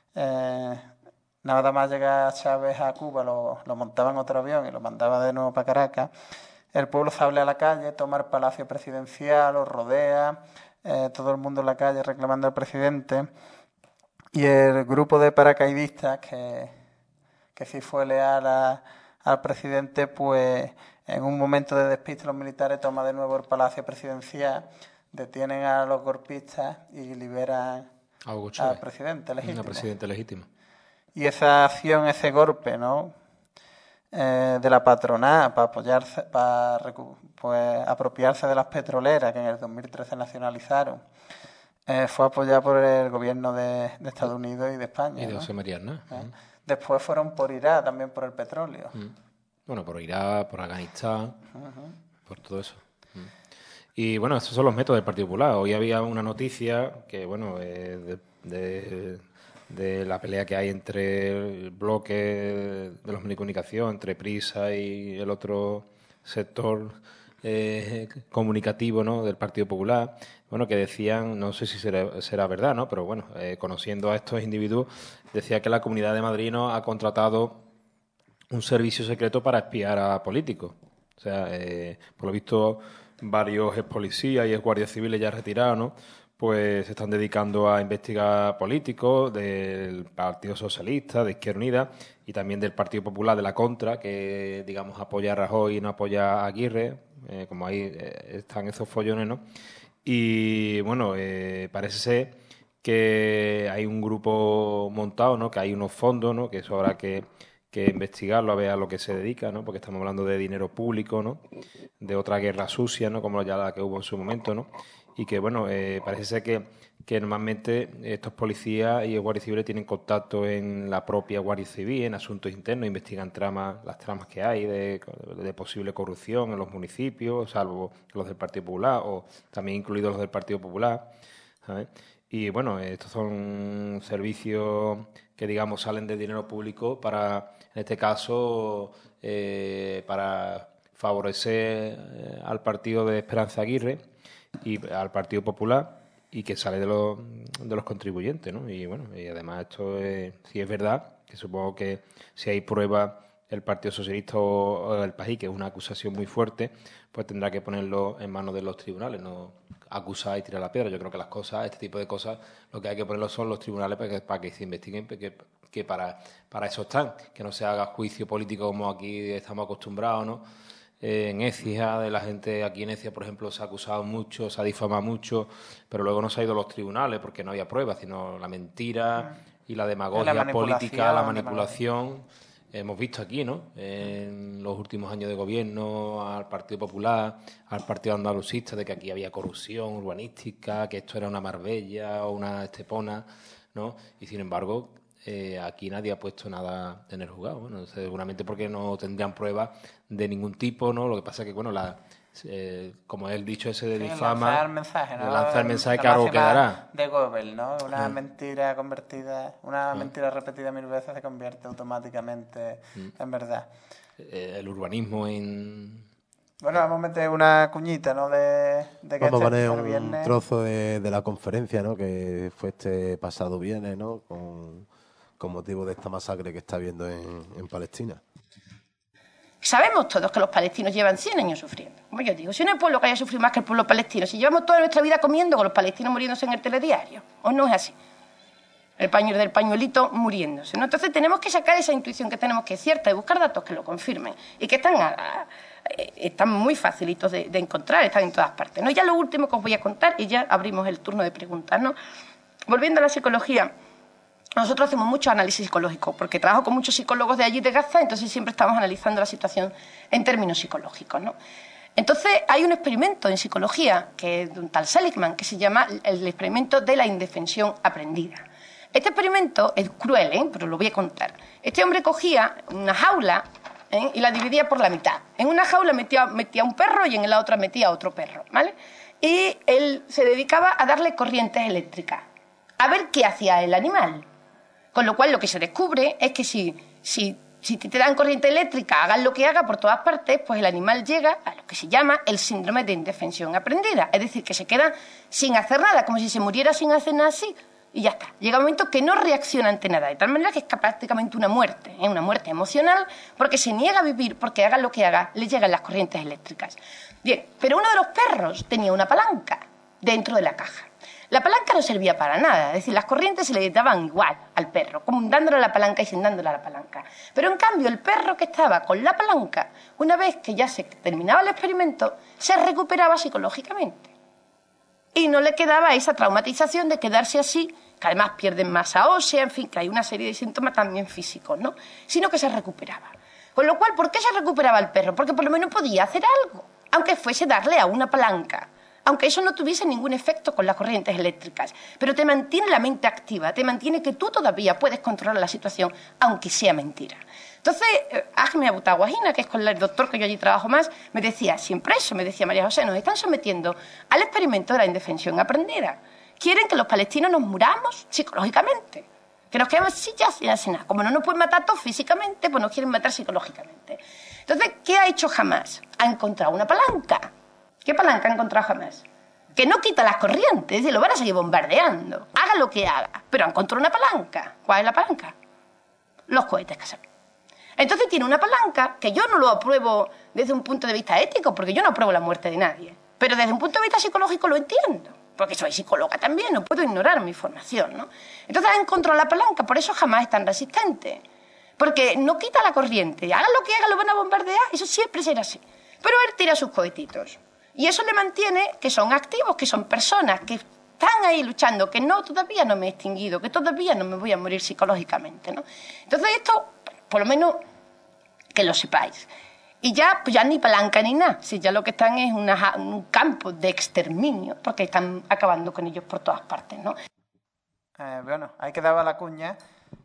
nada más llegar Chávez a Cuba lo montaban en otro avión y lo mandaba de nuevo para Caracas. El pueblo sale a la calle, toma el palacio presidencial, lo rodea, todo el mundo en la calle reclamando al presidente y el grupo de paracaidistas que sí fue leal al presidente, pues en un momento de despiste los militares toman de nuevo el palacio presidencial, detienen a los golpistas y liberan al presidente legítimo. Y esa acción, ese golpe, ¿no? De la patronal para apropiarse de las petroleras que en el 2013 nacionalizaron, fue apoyada por el gobierno de Estados Unidos y de España. Y de José María Aznar. Después fueron por Irak, también por el petróleo. Bueno, por Irak, por Afganistán, por todo eso. Y bueno, esos son los métodos del Partido Popular. Hoy había una noticia que, bueno, de la pelea que hay entre el bloque de los medios de comunicación, entre Prisa y el otro sector comunicativo, ¿no?, del Partido Popular. Bueno, que decían, no sé si será verdad, ¿no?, pero bueno, conociendo a estos individuos, decía que la Comunidad de Madrid no ha contratado un servicio secreto para espiar a políticos. O sea, por lo visto, varios ex policías y ex guardias civiles ya retirados, ¿no?, pues se están dedicando a investigar políticos del Partido Socialista, de Izquierda Unida y también del Partido Popular de la Contra, que, digamos, apoya a Rajoy y no apoya a Aguirre, como ahí están esos follones, ¿no? Y, bueno, parece ser que hay un grupo montado, ¿no?, que hay unos fondos, ¿no?, que eso habrá que investigarlo, a ver a lo que se dedica, ¿no?, porque estamos hablando de dinero público, ¿no?, de otra guerra sucia, ¿no?, como ya la que hubo en su momento, ¿no?, y que, bueno, parece ser que normalmente estos policías y guardias civiles tienen contacto en la propia Guardia Civil, en asuntos internos, investigan las tramas que hay de posible corrupción en los municipios, salvo los del Partido Popular, o también incluidos los del Partido Popular, ¿sabes? Y, bueno, estos son servicios que, digamos, salen de dinero público para, en este caso, para favorecer al partido de Esperanza Aguirre y al Partido Popular, y que sale de los contribuyentes, ¿no? Y bueno, y además esto sí es verdad, que supongo que si hay pruebas el Partido Socialista o el País, que es una acusación muy fuerte, pues tendrá que ponerlo en manos de los tribunales, no acusar y tirar la piedra. Yo creo que las cosas, este tipo de cosas, lo que hay que ponerlo son los tribunales para que se investiguen, que para eso están, que no se haga juicio político como aquí estamos acostumbrados, ¿no? En Écija, de la gente aquí en Écija, por ejemplo, se ha acusado mucho, se ha difamado mucho, pero luego no se ha ido a los tribunales porque no había pruebas, sino la mentira y la demagogia política, la manipulación. Hemos visto aquí, ¿no?, en los últimos años de gobierno, al Partido Popular, al Partido Andalucista, de que aquí había corrupción urbanística, que esto era una Marbella o una Estepona, ¿no? Y sin embargo, aquí nadie ha puesto nada en el juzgado. Bueno, seguramente porque no tendrían pruebas de ningún tipo, ¿no? Lo que pasa es que, bueno, como es el dicho ese de difama, lanzar el mensaje, ¿no? lanzar el mensaje que algo quedará. De Goebbels, ¿no? Una mentira convertida, una mentira repetida 1000 veces se convierte automáticamente en verdad. El urbanismo en... Bueno, vamos a meter una cuñita, ¿no? De que vamos a poner un viernes... trozo de la conferencia, ¿no?, que fue este pasado viernes, ¿no?, con motivo de esta masacre que está habiendo en Palestina. Sabemos todos que los palestinos llevan 100 años sufriendo. Como yo digo, si no hay pueblo que haya sufrido más que el pueblo palestino, si llevamos toda nuestra vida comiendo con los palestinos muriéndose en el telediario, ¿o no es así? El pañuelito muriéndose, ¿no? Entonces tenemos que sacar esa intuición que tenemos, que es cierta, y buscar datos que lo confirmen y que están muy facilitos de encontrar, están en todas partes, ¿no? Ya lo último que os voy a contar, y ya abrimos el turno de preguntas, ¿no? Volviendo a la psicología, nosotros hacemos mucho análisis psicológico, porque trabajo con muchos psicólogos de allí de Gaza, entonces siempre estamos analizando la situación en términos psicológicos, ¿no? Entonces hay un experimento en psicología, que es de un tal Seligman, que se llama el experimento de la indefensión aprendida. Este experimento es cruel, pero lo voy a contar. Este hombre cogía una jaula y la dividía por la mitad. En una jaula metía un perro y en la otra metía otro perro, ¿vale? Y él se dedicaba a darle corrientes eléctricas, a ver qué hacía el animal. Con lo cual lo que se descubre es que si te dan corriente eléctrica, hagas lo que haga por todas partes, pues el animal llega a lo que se llama el síndrome de indefensión aprendida. Es decir, que se queda sin hacer nada, como si se muriera sin hacer nada así. Y ya está. Llega un momento que no reacciona ante nada, de tal manera que es prácticamente una muerte emocional, porque se niega a vivir, porque haga lo que haga, le llegan las corrientes eléctricas. Bien, pero uno de los perros tenía una palanca dentro de la caja. La palanca no servía para nada, es decir, las corrientes se le daban igual al perro, como dándole a la palanca y sin dándole a la palanca. Pero en cambio el perro que estaba con la palanca, una vez que ya se terminaba el experimento, se recuperaba psicológicamente. Y no le quedaba esa traumatización de quedarse así, que además pierden masa ósea, en fin, que hay una serie de síntomas también físicos, ¿no? Sino que se recuperaba. Con lo cual, ¿por qué se recuperaba el perro? Porque por lo menos podía hacer algo, aunque fuese darle a una palanca, aunque eso no tuviese ningún efecto con las corrientes eléctricas. Pero te mantiene la mente activa, te mantiene que tú todavía puedes controlar la situación, aunque sea mentira. Entonces, Ahmed Abutaguajina, que es con el doctor que yo allí trabajo más, me decía siempre eso, me decía María José, nos están sometiendo al experimento de la indefensión aprendida. Quieren que los palestinos nos muramos psicológicamente, que nos quedemos así ya sin hacer nada. Como no nos pueden matar todos físicamente, pues nos quieren matar psicológicamente. Entonces, ¿qué ha hecho Hamás? Ha encontrado una palanca. ¿Qué palanca ha encontrado Hamás? Que no quita las corrientes, es decir, lo van a seguir bombardeando, haga lo que haga, pero ha encontrado una palanca. ¿Cuál es la palanca? Los cohetes que salen. Entonces tiene una palanca que yo no lo apruebo desde un punto de vista ético, porque yo no apruebo la muerte de nadie, pero desde un punto de vista psicológico lo entiendo, porque soy psicóloga también, no puedo ignorar mi formación, ¿no? Entonces ha encontrado la palanca, por eso Hamás es tan resistente, porque no quita la corriente, hagan lo que hagan, lo van a bombardear, eso siempre será así. Pero él tira sus cohetitos, y eso le mantiene que son activos, que son personas, que están ahí luchando, que no, todavía no me he extinguido, que todavía no me voy a morir psicológicamente, ¿no? Entonces esto, por lo menos, que lo sepáis. Y ya, pues ya ni palanca ni nada, si ya lo que están es un campo de exterminio, porque están acabando con ellos por todas partes, ¿no? Bueno, ahí quedaba la cuña.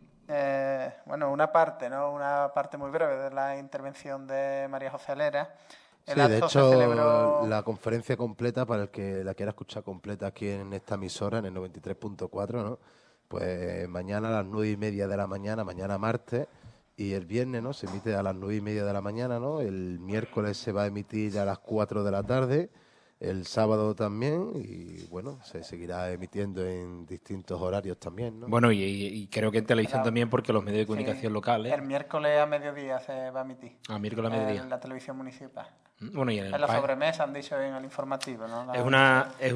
Bueno, una parte, ¿no? Una parte muy breve de la intervención de María José Lera. Sí, de hecho, la conferencia completa, para el que la quiera escuchar completa aquí en esta emisora, en el 93.4, ¿no? Pues mañana a las 9:30 de la mañana, mañana martes, y el viernes, ¿no? Se emite a las 9:30 de la mañana, ¿no? El miércoles se va a emitir a las 4 de la tarde, el sábado también, y bueno, se seguirá emitiendo en distintos horarios también, ¿no? Bueno, y creo que en televisión también, porque los medios de comunicación Sí, locales... el miércoles a mediodía se va a emitir. miércoles a mediodía. En la televisión municipal. Bueno, y en En la sobremesa han dicho en el informativo, ¿no? Es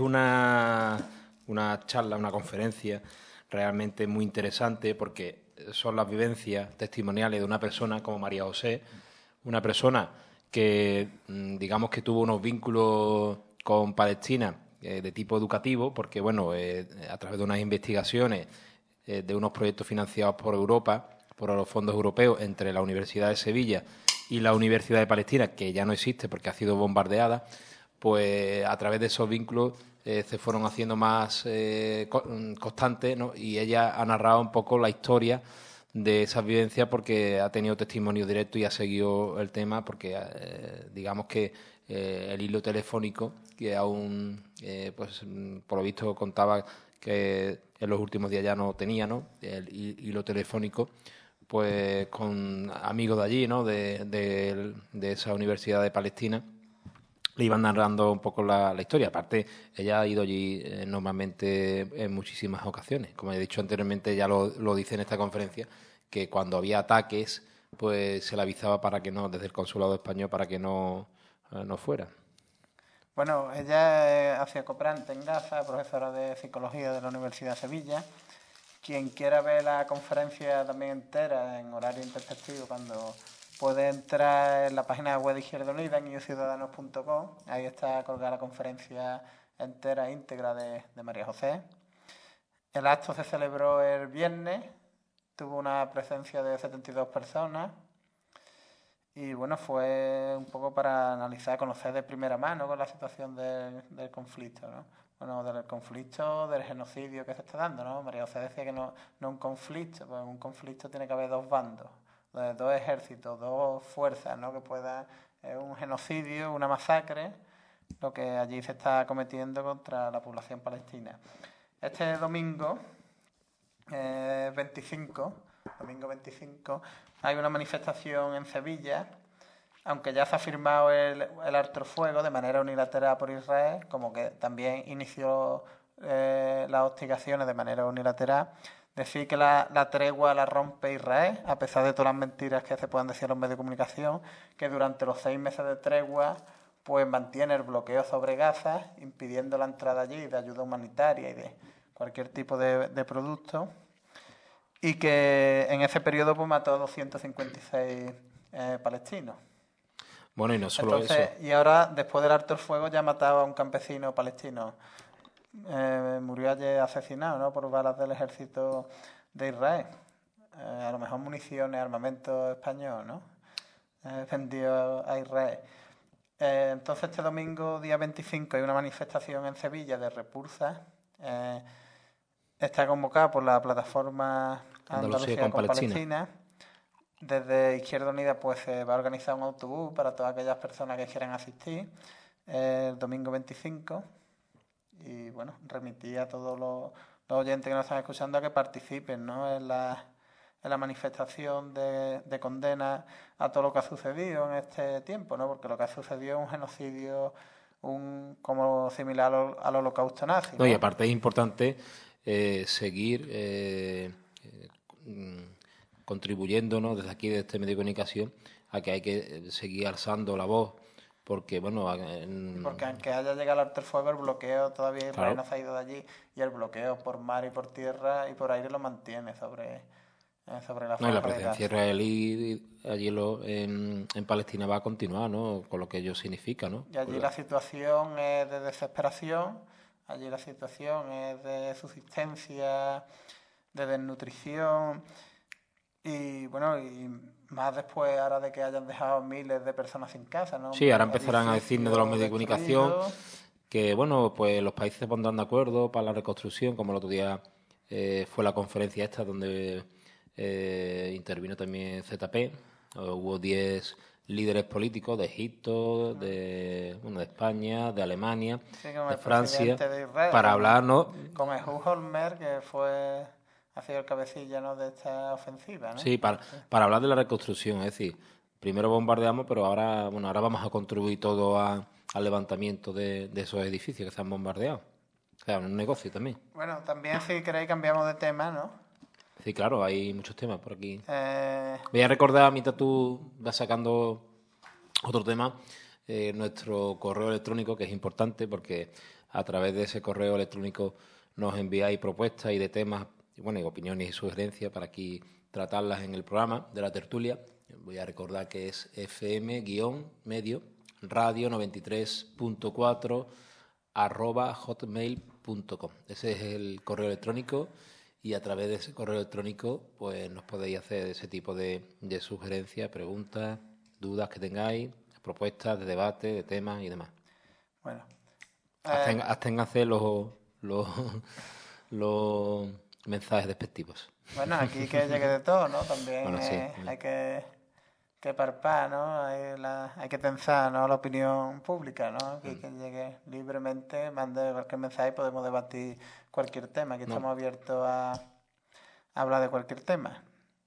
una charla, una conferencia realmente muy interesante, porque son las vivencias testimoniales de una persona como María José, una persona que digamos que tuvo unos vínculos con Palestina de tipo educativo, porque bueno, a través de unas investigaciones de unos proyectos financiados por Europa, por los fondos europeos, entre la Universidad de Sevilla y la Universidad de Palestina, que ya no existe porque ha sido bombardeada, pues a través de esos vínculos se fueron haciendo más constantes, ¿no? Y ella ha narrado un poco la historia de esas vivencias, porque ha tenido testimonio directo y ha seguido el tema, porque digamos que el hilo telefónico, que aún pues por lo visto contaba que en los últimos días ya no tenía, ¿no? El hilo telefónico, pues con amigos de allí, ¿no? De esa Universidad de Palestina, le iban narrando un poco la historia. Aparte, ella ha ido allí normalmente en muchísimas ocasiones. Como he dicho anteriormente, ella lo dice en esta conferencia, que cuando había ataques, pues se le avisaba para que no, desde el consulado español, para que no fuera. Bueno, ella es Asia Coprante en Gaza, profesora de Psicología de la Universidad de Sevilla. Quien quiera ver la conferencia también entera en horario intempestivo, cuando puede entrar en la página web de Izquierda Unida, en iuciudadanos.com. Ahí está colgada la conferencia entera, íntegra de María José. El acto se celebró el viernes, tuvo una presencia de 72 personas. Y bueno, fue un poco para analizar, conocer de primera mano con la situación del conflicto, ¿no? Bueno, del conflicto, del genocidio que se está dando, ¿no? María José decía que no un conflicto, pues en un conflicto tiene que haber dos bandos, dos ejércitos, dos fuerzas, ¿no? Que pueda, un genocidio, una masacre, lo que allí se está cometiendo contra la población palestina. Este domingo 25, hay una manifestación en Sevilla, aunque ya se ha firmado el alto el fuego de manera unilateral por Israel, como que también inició las hostigaciones de manera unilateral. Decir que la tregua la rompe Israel, a pesar de todas las mentiras que se puedan decir en los medios de comunicación, que durante los 6 meses de tregua pues mantiene el bloqueo sobre Gaza, impidiendo la entrada allí de ayuda humanitaria y de cualquier tipo de producto, y que en ese periodo pues mató a 256 palestinos. Bueno, y no solo Entonces, eso. y ahora, después del alto el fuego, ya mataba a un campesino palestino. Murió ayer asesinado, ¿no?, por balas del ejército de Israel. A lo mejor municiones, armamento español, ¿no? Vendió a Israel. Entonces, este domingo, día 25, hay una manifestación en Sevilla de repulsa. Está convocada por la plataforma Andalucía con Palestina. Desde Izquierda Unida pues se va a organizar un autobús para todas aquellas personas que quieran asistir el domingo 25. Y bueno, remitir a todos los oyentes que nos están escuchando a que participen, ¿no?, en la manifestación de condena a todo lo que ha sucedido en este tiempo, ¿no? Porque lo que ha sucedido es un genocidio como similar al holocausto nazi, ¿no? Y aparte es importante seguir contribuyendo, ¿no?, desde aquí, de este medio de comunicación, a que hay que seguir alzando la voz, porque bueno... Porque aunque haya llegado al alto el fuego, el bloqueo todavía Israel Claro. no se ha ido de allí, y el bloqueo por mar y por tierra y por aire lo mantiene sobre la No, y franja la de presencia Gaza. israelí allí en Palestina va a continuar, ¿no?, con lo que ello significa, ¿no? Y allí la situación es de desesperación, allí la situación es de subsistencia, de desnutrición, y bueno, y más después ahora de que hayan dejado miles de personas sin casa, ¿no? Sí, ahora empezarán a decirnos de los medios de comunicación destruidos. que, bueno, pues los países se pondrán de acuerdo para la reconstrucción, como el otro día fue la conferencia esta donde intervino también ZP. Hubo 10 líderes políticos de Egipto, de España, de Alemania, Sí, con de el Francia, presidente de Israel, para hablarnos. con Ehud Olmert, que fue ha sido el cabecilla, ¿no?, de esta ofensiva, ¿no? Sí, para hablar de la reconstrucción, es decir, primero bombardeamos, pero ahora vamos a contribuir todo al levantamiento de esos edificios que se han bombardeado. O sea, un negocio también. Bueno, también si queréis cambiamos de tema, ¿no? Sí, claro, hay muchos temas por aquí. Eh, Voy a recordar, mientras tú vas sacando otro tema, nuestro correo electrónico, que es importante porque a través de ese correo electrónico nos enviáis propuestas y de temas, y bueno, y opiniones y sugerencias para aquí tratarlas en el programa de la tertulia. Voy a recordar que es fm-medio radio 93.4 @hotmail.com. Ese es el correo electrónico y a través de ese correo electrónico pues nos podéis hacer ese tipo de sugerencias, preguntas, dudas que tengáis, propuestas de debate, de temas y demás. bueno. Absténganse los mensajes despectivos. Bueno, aquí que llegue de todo, ¿no? También Bueno, sí. hay que parpar, ¿no? Hay que pensar, ¿no?, la opinión pública, ¿no? Aquí que llegue libremente, mande cualquier mensaje y podemos debatir cualquier tema. Aquí estamos abiertos a hablar de cualquier tema.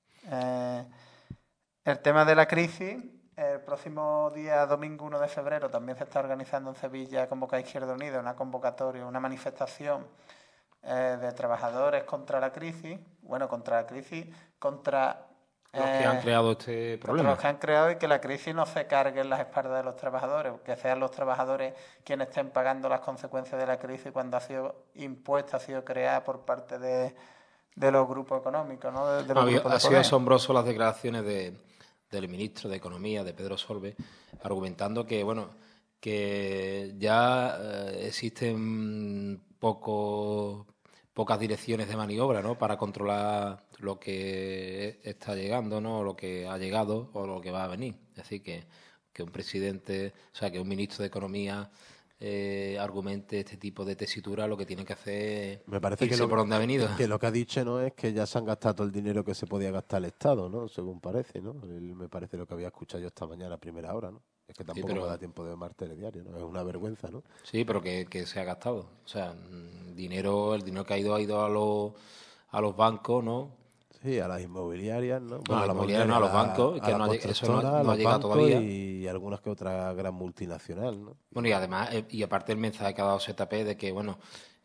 El tema de la crisis, el próximo día, domingo 1 de febrero, también se está organizando en Sevilla, Convoca Izquierda Unida, una convocatoria, una manifestación de trabajadores contra la crisis, contra Los que han creado este contra problema. los que han creado, y que la crisis no se cargue en las espaldas de los trabajadores, que sean los trabajadores quienes estén pagando las consecuencias de la crisis cuando ha sido impuesta, ha sido creada por parte de los grupos económicos, ¿no? De los grupos de Ha sido poder. asombroso las declaraciones del ministro de Economía, de Pedro Solbes, argumentando que ya existen pocas direcciones de maniobra, ¿no?, para controlar lo que está llegando, ¿no?, o lo que ha llegado o lo que va a venir. Es decir, que un presidente, o sea, que un ministro de Economía argumente este tipo de tesitura, lo que tiene que hacer Me parece irse por donde ha venido. que lo que ha dicho no es que ya se han gastado todo el dinero que se podía gastar el Estado, ¿no? Según parece, ¿no? Me parece lo que había escuchado yo esta mañana a primera hora, ¿no? Es que tampoco me da tiempo de ver telediario, ¿no? Es una vergüenza, ¿no? Sí, pero que se ha gastado. O sea, el dinero que ha ido a los bancos, ¿no? Sí, a las inmobiliarias, ¿no? No, a las inmobiliarias no, a los bancos, que eso no ha llegado todavía. Y algunas que otra gran multinacional, ¿no? Bueno, y además, y aparte el mensaje que ha dado ZP de que, bueno,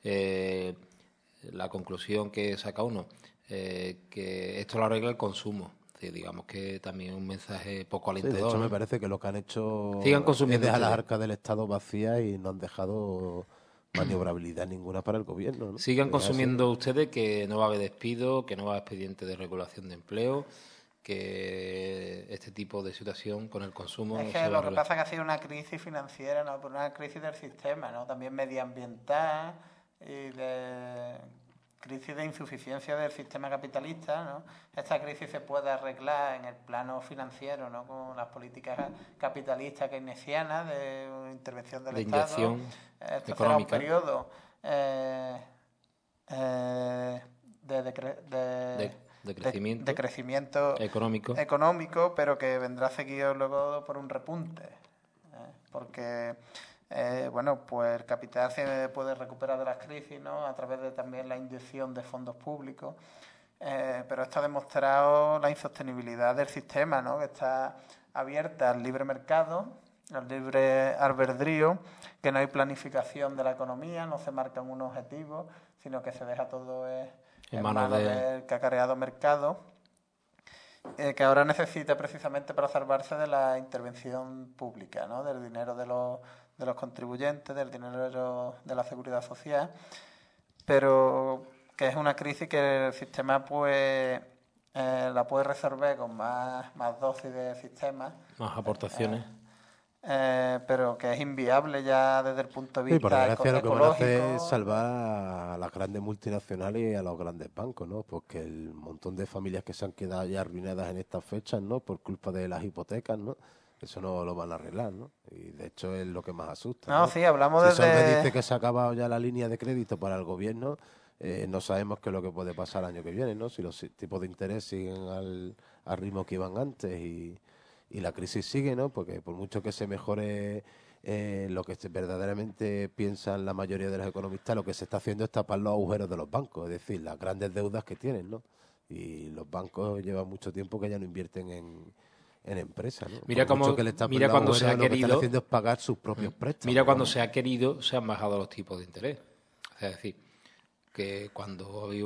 la conclusión que saca uno, que esto lo arregla el consumo. Sí, digamos que también un mensaje poco Sí, alentador. de hecho, ¿no? me parece que lo que han hecho Sigan es consumiendo dejar las ustedes. arcas del Estado vacías y no han dejado maniobrabilidad ninguna para el gobierno, ¿no? Sigan Es consumiendo ustedes, que no va a haber despido, que no va a haber expediente de regulación de empleo, que este tipo de situación con el consumo no Es se que va a lo que arreglar. pasa es que ha sido una crisis financiera, ¿no?, por una crisis del sistema, ¿no?, también medioambiental y de crisis de insuficiencia del sistema capitalista, ¿no? Esta crisis se puede arreglar en el plano financiero, ¿no?, con las políticas capitalistas keynesianas de intervención del De Estado. inyección Esto será un económica. periodo De crecimiento de crecimiento económico. pero que vendrá seguido luego por un repunte, porque pues el capital se puede recuperar de las crisis, ¿no?, a través de también la inyección de fondos públicos, pero esto ha demostrado la insostenibilidad del sistema, ¿no?, que está abierta al libre mercado, al libre albedrío, que no hay planificación de la economía, no se marcan unos objetivos, sino que se deja todo en manos del cacareado mercado, que ahora necesita precisamente para salvarse de la intervención pública, ¿no?, del dinero de los contribuyentes, del dinero de la seguridad social, pero que es una crisis que el sistema la puede resolver con más dosis de sistemas. Más aportaciones. Pero que es inviable ya desde el punto de Sí, vista por desgracia lo que van a hacer ecológico. es salvar a las grandes multinacionales y a los grandes bancos, ¿no? Porque el montón de familias que se han quedado ya arruinadas en estas fechas, ¿no?, por culpa de las hipotecas, ¿no?, eso no lo van a arreglar, ¿no? Y de hecho es lo que más asusta, No, ¿no? sí, hablamos Si Solbes desde... dice que se ha acabado ya la línea de crédito para el gobierno, no sabemos qué es lo que puede pasar el año que viene, ¿no? Si los tipos de interés siguen al ritmo que iban antes y la crisis sigue, ¿no? Porque por mucho que se mejore lo que verdaderamente piensan la mayoría de los economistas, lo que se está haciendo es tapar los agujeros de los bancos, es decir, las grandes deudas que tienen, ¿no? Y los bancos llevan mucho tiempo que ya no invierten en empresas, ¿no? Mira Por mucho cómo, que le tapen mira los cuando se agujeros, ha lo que están querido, haciendo es pagar sus propios préstamos. mira cuando vamos. se ha querido, se han bajado los tipos de interés. Es decir, que cuando había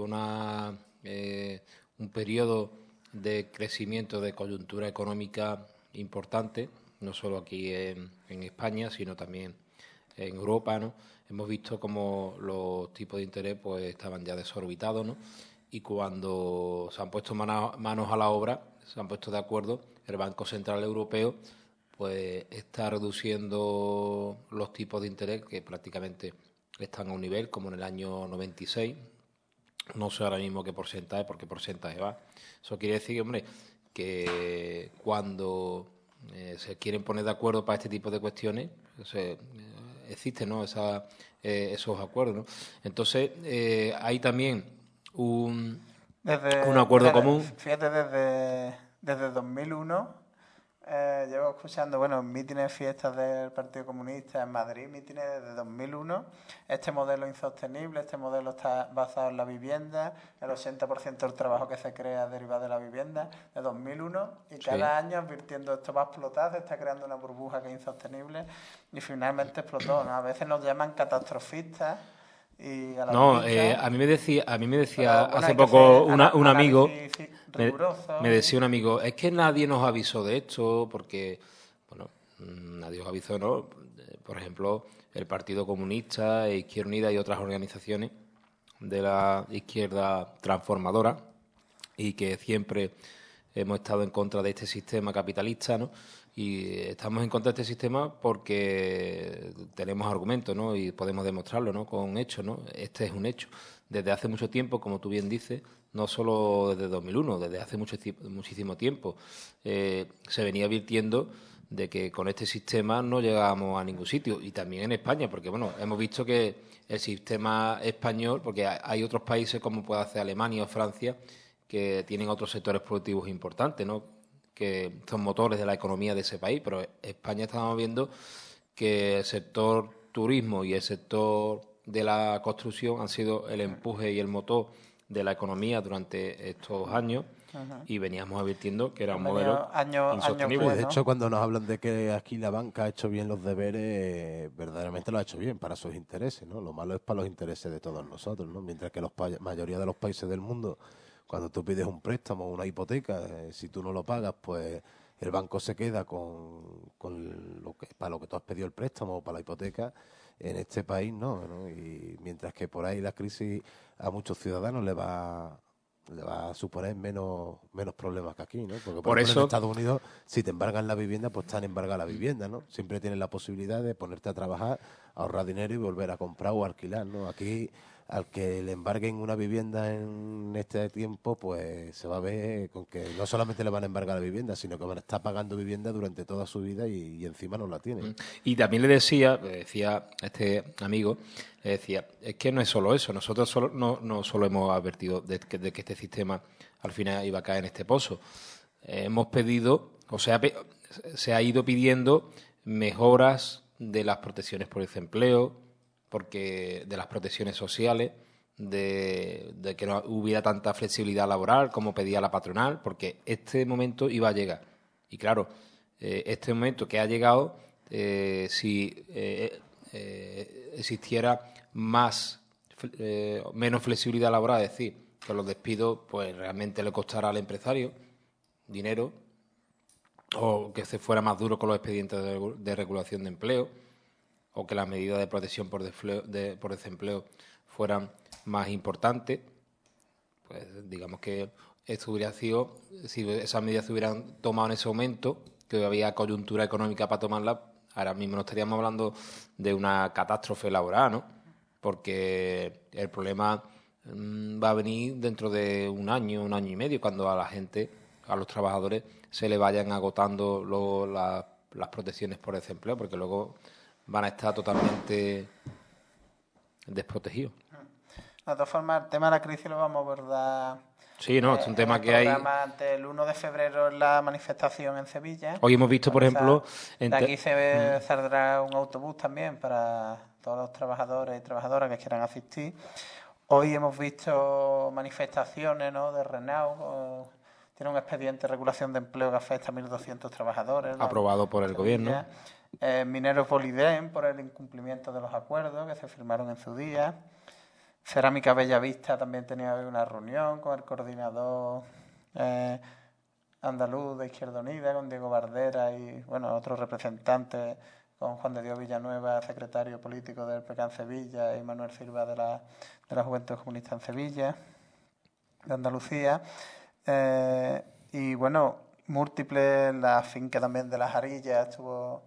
un periodo de crecimiento de coyuntura económica importante, no solo aquí en España, sino también en Europa, ¿no? Hemos visto como los tipos de interés pues estaban ya desorbitados, ¿no? Y cuando se han puesto manos a la obra, se han puesto de acuerdo, el Banco Central Europeo pues está reduciendo los tipos de interés que prácticamente están a un nivel como en el año 96. No sé ahora mismo qué porcentaje, por qué porcentaje va. Eso quiere decir, hombre, que cuando se quieren poner de acuerdo para este tipo de cuestiones, existen, ¿no? Esos acuerdos, ¿no? Entonces, hay también un acuerdo común. Fíjate, desde 2001 llevo escuchando, mítines, fiestas del Partido Comunista en Madrid, mítines desde 2001. Este modelo insostenible, este modelo está basado en la vivienda, el 80% del trabajo que se crea deriva de la vivienda, de 2001, y cada año advirtiendo esto va a explotar, se está creando una burbuja que es insostenible, y finalmente explotó, ¿no? A veces nos llaman catastrofistas. No, a mí me decía hace poco un amigo, me decía un amigo, es que nadie nos avisó de esto, porque, bueno, nadie os avisó, ¿no? Por ejemplo, el Partido Comunista, Izquierda Unida y otras organizaciones de la izquierda transformadora, y que siempre hemos estado en contra de este sistema capitalista, ¿no? Y estamos en contra de este sistema porque tenemos argumentos, ¿no? Y podemos demostrarlo, ¿no? Con hechos, ¿no? Este es un hecho. Desde hace mucho tiempo, como tú bien dices, no solo desde 2001, desde hace muchísimo tiempo, se venía advirtiendo de que con este sistema no llegábamos a ningún sitio. Y también en España, porque, bueno, hemos visto que el sistema español, porque hay otros países como puede hacer Alemania o Francia, que tienen otros sectores productivos importantes, ¿no? Que son motores de la economía de ese país, pero España estamos viendo que el sector turismo y el sector de la construcción han sido el empuje y el motor de la economía durante estos años. Y veníamos advirtiendo que era un modelo insostenible. Bueno. De hecho, cuando nos hablan de que aquí la banca ha hecho bien los deberes, verdaderamente lo ha hecho bien para sus intereses, ¿no? Lo malo es para los intereses de todos nosotros, ¿no? Mientras que la mayoría de los países del mundo, cuando tú pides un préstamo o una hipoteca, si tú no lo pagas, pues el banco se queda con para lo que tú has pedido el préstamo o para la hipoteca. En este país no. Y mientras que por ahí la crisis a muchos ciudadanos le va a suponer menos problemas que aquí, ¿no? Porque por ejemplo, en Estados Unidos, si te embargan la vivienda, pues están embargada la vivienda, ¿no? Siempre tienes la posibilidad de ponerte a trabajar, ahorrar dinero y volver a comprar o alquilar, ¿no? Aquí, al que le embarguen una vivienda en este tiempo, pues se va a ver con que no solamente le van a embargar la vivienda, sino que van a estar pagando vivienda durante toda su vida y encima no la tienen. Y también le decía este amigo, le decía, es que no es solo eso, nosotros no solo hemos advertido de que este sistema al final iba a caer en este pozo. Hemos pedido, se ha ido pidiendo mejoras de las protecciones por desempleo, porque de las protecciones sociales, de que no hubiera tanta flexibilidad laboral como pedía la patronal, porque este momento iba a llegar. Y claro, este momento que ha llegado, si existiera menos flexibilidad laboral, es decir, que los despidos pues realmente le costara al empresario dinero, o que se fuera más duro con los expedientes de regulación de empleo, o que las medidas de protección por desempleo fueran más importantes, pues digamos que esto hubiera sido, si esas medidas se hubieran tomado en ese momento, que había coyuntura económica para tomarlas, ahora mismo no estaríamos hablando de una catástrofe laboral, ¿no? Porque el problema va a venir dentro de un año y medio, cuando a la gente, a los trabajadores, se le vayan agotando las protecciones por desempleo, porque luego van a estar totalmente desprotegidos. De todas formas, el tema de la crisis lo vamos a abordar. Sí, no, es un tema que hay. El 1 de febrero en la manifestación en Sevilla. Hoy hemos visto, por ejemplo. De aquí saldrá un autobús también para todos los trabajadores y trabajadoras que quieran asistir. Hoy hemos visto manifestaciones, ¿no?, de Renault. Tiene un expediente de regulación de empleo que afecta a 1.200 trabajadores. Aprobado por el gobierno. Mineros Boliden por el incumplimiento de los acuerdos que se firmaron en su día. Cerámica Bellavista también tenía una reunión con el coordinador andaluz de Izquierda Unida, con Diego Bardera y bueno, otros representantes, con Juan de Dios Villanueva, secretario político del PECA en Sevilla, y Manuel Silva de la Juventud Comunista en Sevilla, de Andalucía. Y bueno, múltiples, la finca también de Las Arillas estuvo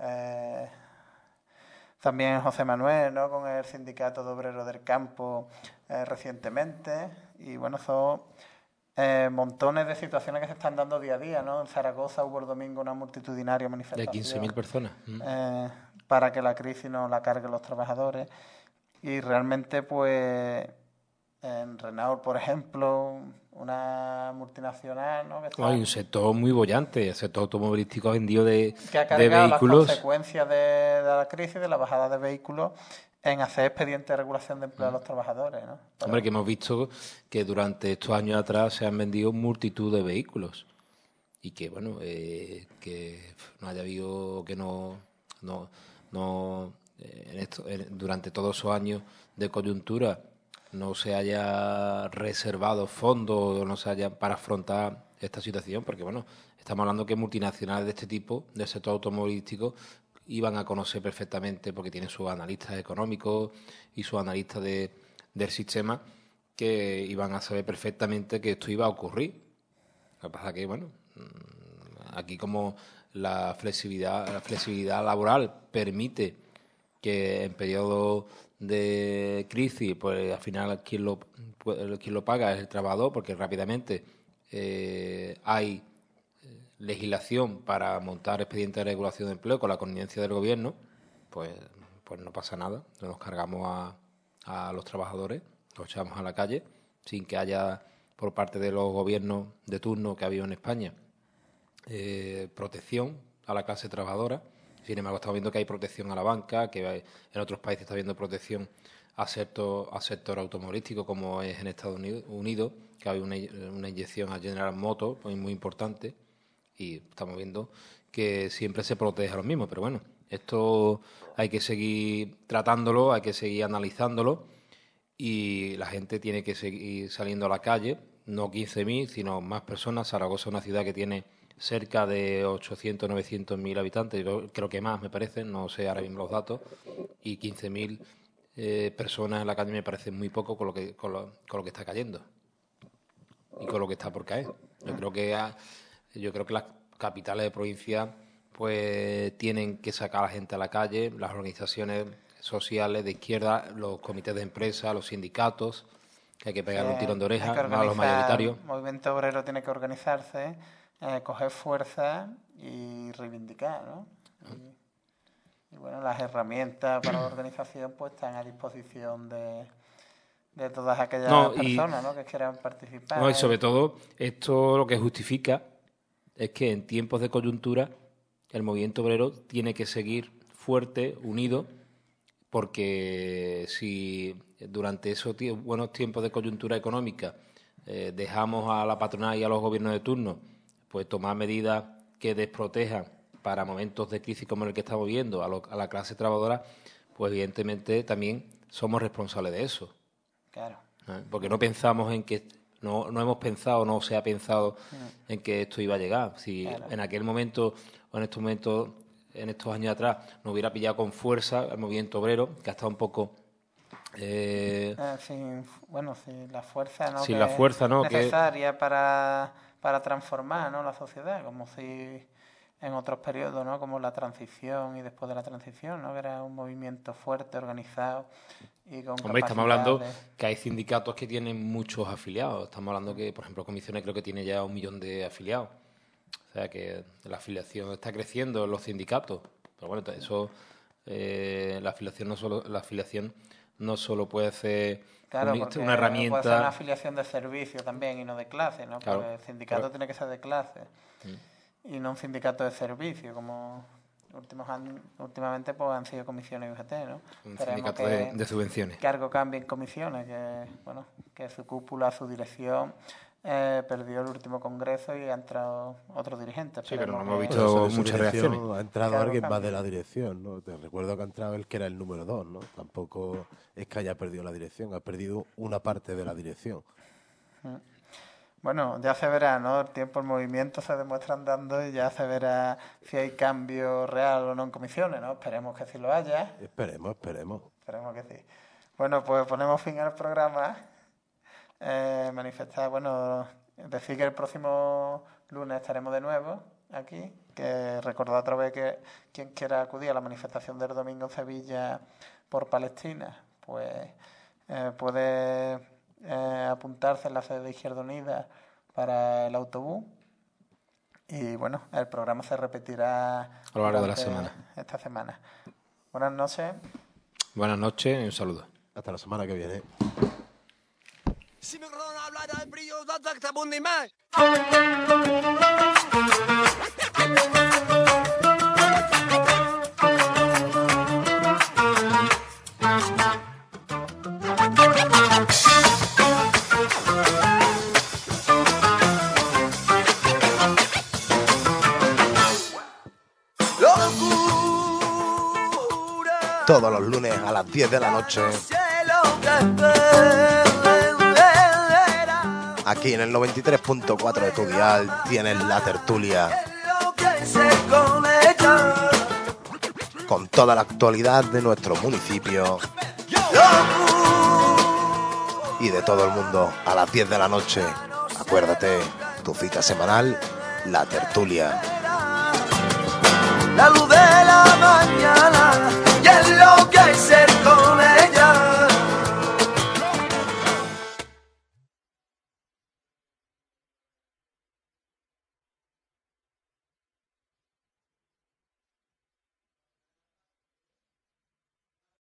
también José Manuel, ¿no?, con el Sindicato de Obreros del Campo recientemente. Y bueno, son montones de situaciones que se están dando día a día, ¿no? En Zaragoza hubo el domingo una multitudinaria manifestación. De 15.000 personas. Para que la crisis no la carguen los trabajadores. Y realmente, pues, en Renault, por ejemplo, una multinacional, ¿no?, hay un sector muy bollante, el sector automovilístico ha vendido de que ha cargado vehículos. Las consecuencias de la crisis, de la bajada de vehículos, en hacer expedientes de regulación de empleo a los trabajadores, ¿no? Hombre, que hemos visto que durante estos años atrás se han vendido multitud de vehículos y que, bueno, que no haya habido, que durante todos esos años de coyuntura no se haya reservado fondos, no se haya para afrontar esta situación, porque bueno, estamos hablando que multinacionales de este tipo, del sector automovilístico, iban a conocer perfectamente, porque tienen sus analistas económicos y sus analistas del sistema, que iban a saber perfectamente que esto iba a ocurrir. Lo que pasa es que, bueno, aquí como la flexibilidad laboral permite que en periodo de crisis, pues al final quien lo paga es el trabajador, porque rápidamente hay legislación para montar expedientes de regulación de empleo con la connivencia del gobierno, pues no pasa nada, no nos cargamos a los trabajadores, los echamos a la calle, sin que haya por parte de los gobiernos de turno que ha habido en España protección a la clase trabajadora. Sin embargo, estamos viendo que hay protección a la banca, que en otros países está habiendo protección al sector automovilístico, como es en Estados Unidos, que hay una inyección a General Motors muy importante, y estamos viendo que siempre se protege a los mismos. Pero bueno, esto hay que seguir tratándolo, hay que seguir analizándolo, y la gente tiene que seguir saliendo a la calle, no 15.000, sino más personas. Zaragoza es una ciudad que tiene cerca de 800, 900.000 habitantes, yo creo que más, me parece, no sé ahora mismo los datos, y 15.000 personas en la calle me parece muy poco con lo que está cayendo y con lo que está por caer. Yo creo que las capitales de provincia pues tienen que sacar a la gente a la calle, las organizaciones sociales de izquierda, los comités de empresa, los sindicatos, que hay que pegar un tirón de oreja a los mayoritarios. El movimiento obrero tiene que organizarse, coger fuerza y reivindicar, ¿no? Y bueno, las herramientas para la organización pues están a disposición de todas aquellas personas, ¿no?, que quieran participar. No, y sobre todo, esto lo que justifica es que en tiempos de coyuntura el movimiento obrero tiene que seguir fuerte, unido, porque si durante esos buenos tiempos de coyuntura económica dejamos a la patronal y a los gobiernos de turno pues tomar medidas que desprotejan para momentos de crisis como el que estamos viendo a la clase trabajadora, pues evidentemente también somos responsables de eso. Claro. Porque no pensamos en que no hemos pensado, no se ha pensado en que esto iba a llegar. Si en aquel momento o en estos momentos, en estos años atrás, nos hubiera pillado con fuerza el movimiento obrero, que ha estado un poco sin la fuerza, ¿no?, sin la fuerza, ¿no?, necesaria para transformar, ¿no?, la sociedad, como si en otros periodos, ¿no?, como la transición y después de la transición, ¿no?, que era un movimiento fuerte, organizado y con Hombre, estamos hablando que hay sindicatos que tienen muchos afiliados. Estamos hablando que, por ejemplo, Comisiones creo que tiene ya 1 millón de afiliados. O sea, que la afiliación está creciendo en los sindicatos. Pero bueno, eso, la afiliación no solo puede ser Claro, porque una herramienta. puede ser una afiliación de servicio también y no de clase, ¿no? Claro, Porque el sindicato tiene que ser de clase y no un sindicato de servicio, como últimamente pues han sido comisiones y UGT, ¿no? Un Esperemos sindicato de subvenciones. que algo cambie en comisiones, que su cúpula, su dirección perdió el último congreso y ha entrado otro dirigente. Sí, pero no hemos Esperemos visto Pero sobre su muchas dirección reacciones. Ha entrado Claro, alguien más cambia. de la dirección, ¿no? Te recuerdo que ha entrado el que era el número 2, ¿no? Tampoco es que haya perdido la dirección, ha perdido una parte de la dirección. Bueno, ya se verá, ¿no? El tiempo, el movimiento se demuestra andando y ya se verá si hay cambio real o no en comisiones, ¿no? Esperemos que sí lo haya. Esperemos. Esperemos que sí. Bueno, pues ponemos fin al programa. Manifestar, decir que el próximo lunes estaremos de nuevo aquí. Que recordad otra vez que quien quiera acudir a la manifestación del domingo en Sevilla por Palestina, pues puede apuntarse en la sede de Izquierda Unida para el autobús. Y bueno, el programa se repetirá A lo largo de la durante semana. esta semana. Buenas noches. Buenas noches y un saludo. Hasta la semana que viene. Si mi corona habla del brillo, da que bundi mai. Locura. Todos los lunes a las 10 de la noche, Cielo que espera. aquí en el 93.4 de tu dial, tienes la tertulia Enloquecer con ella. con toda la actualidad de nuestro municipio y de todo el mundo a las 10 de la noche. Acuérdate, tu cita semanal, la tertulia. La luz de la mañana y enloquecer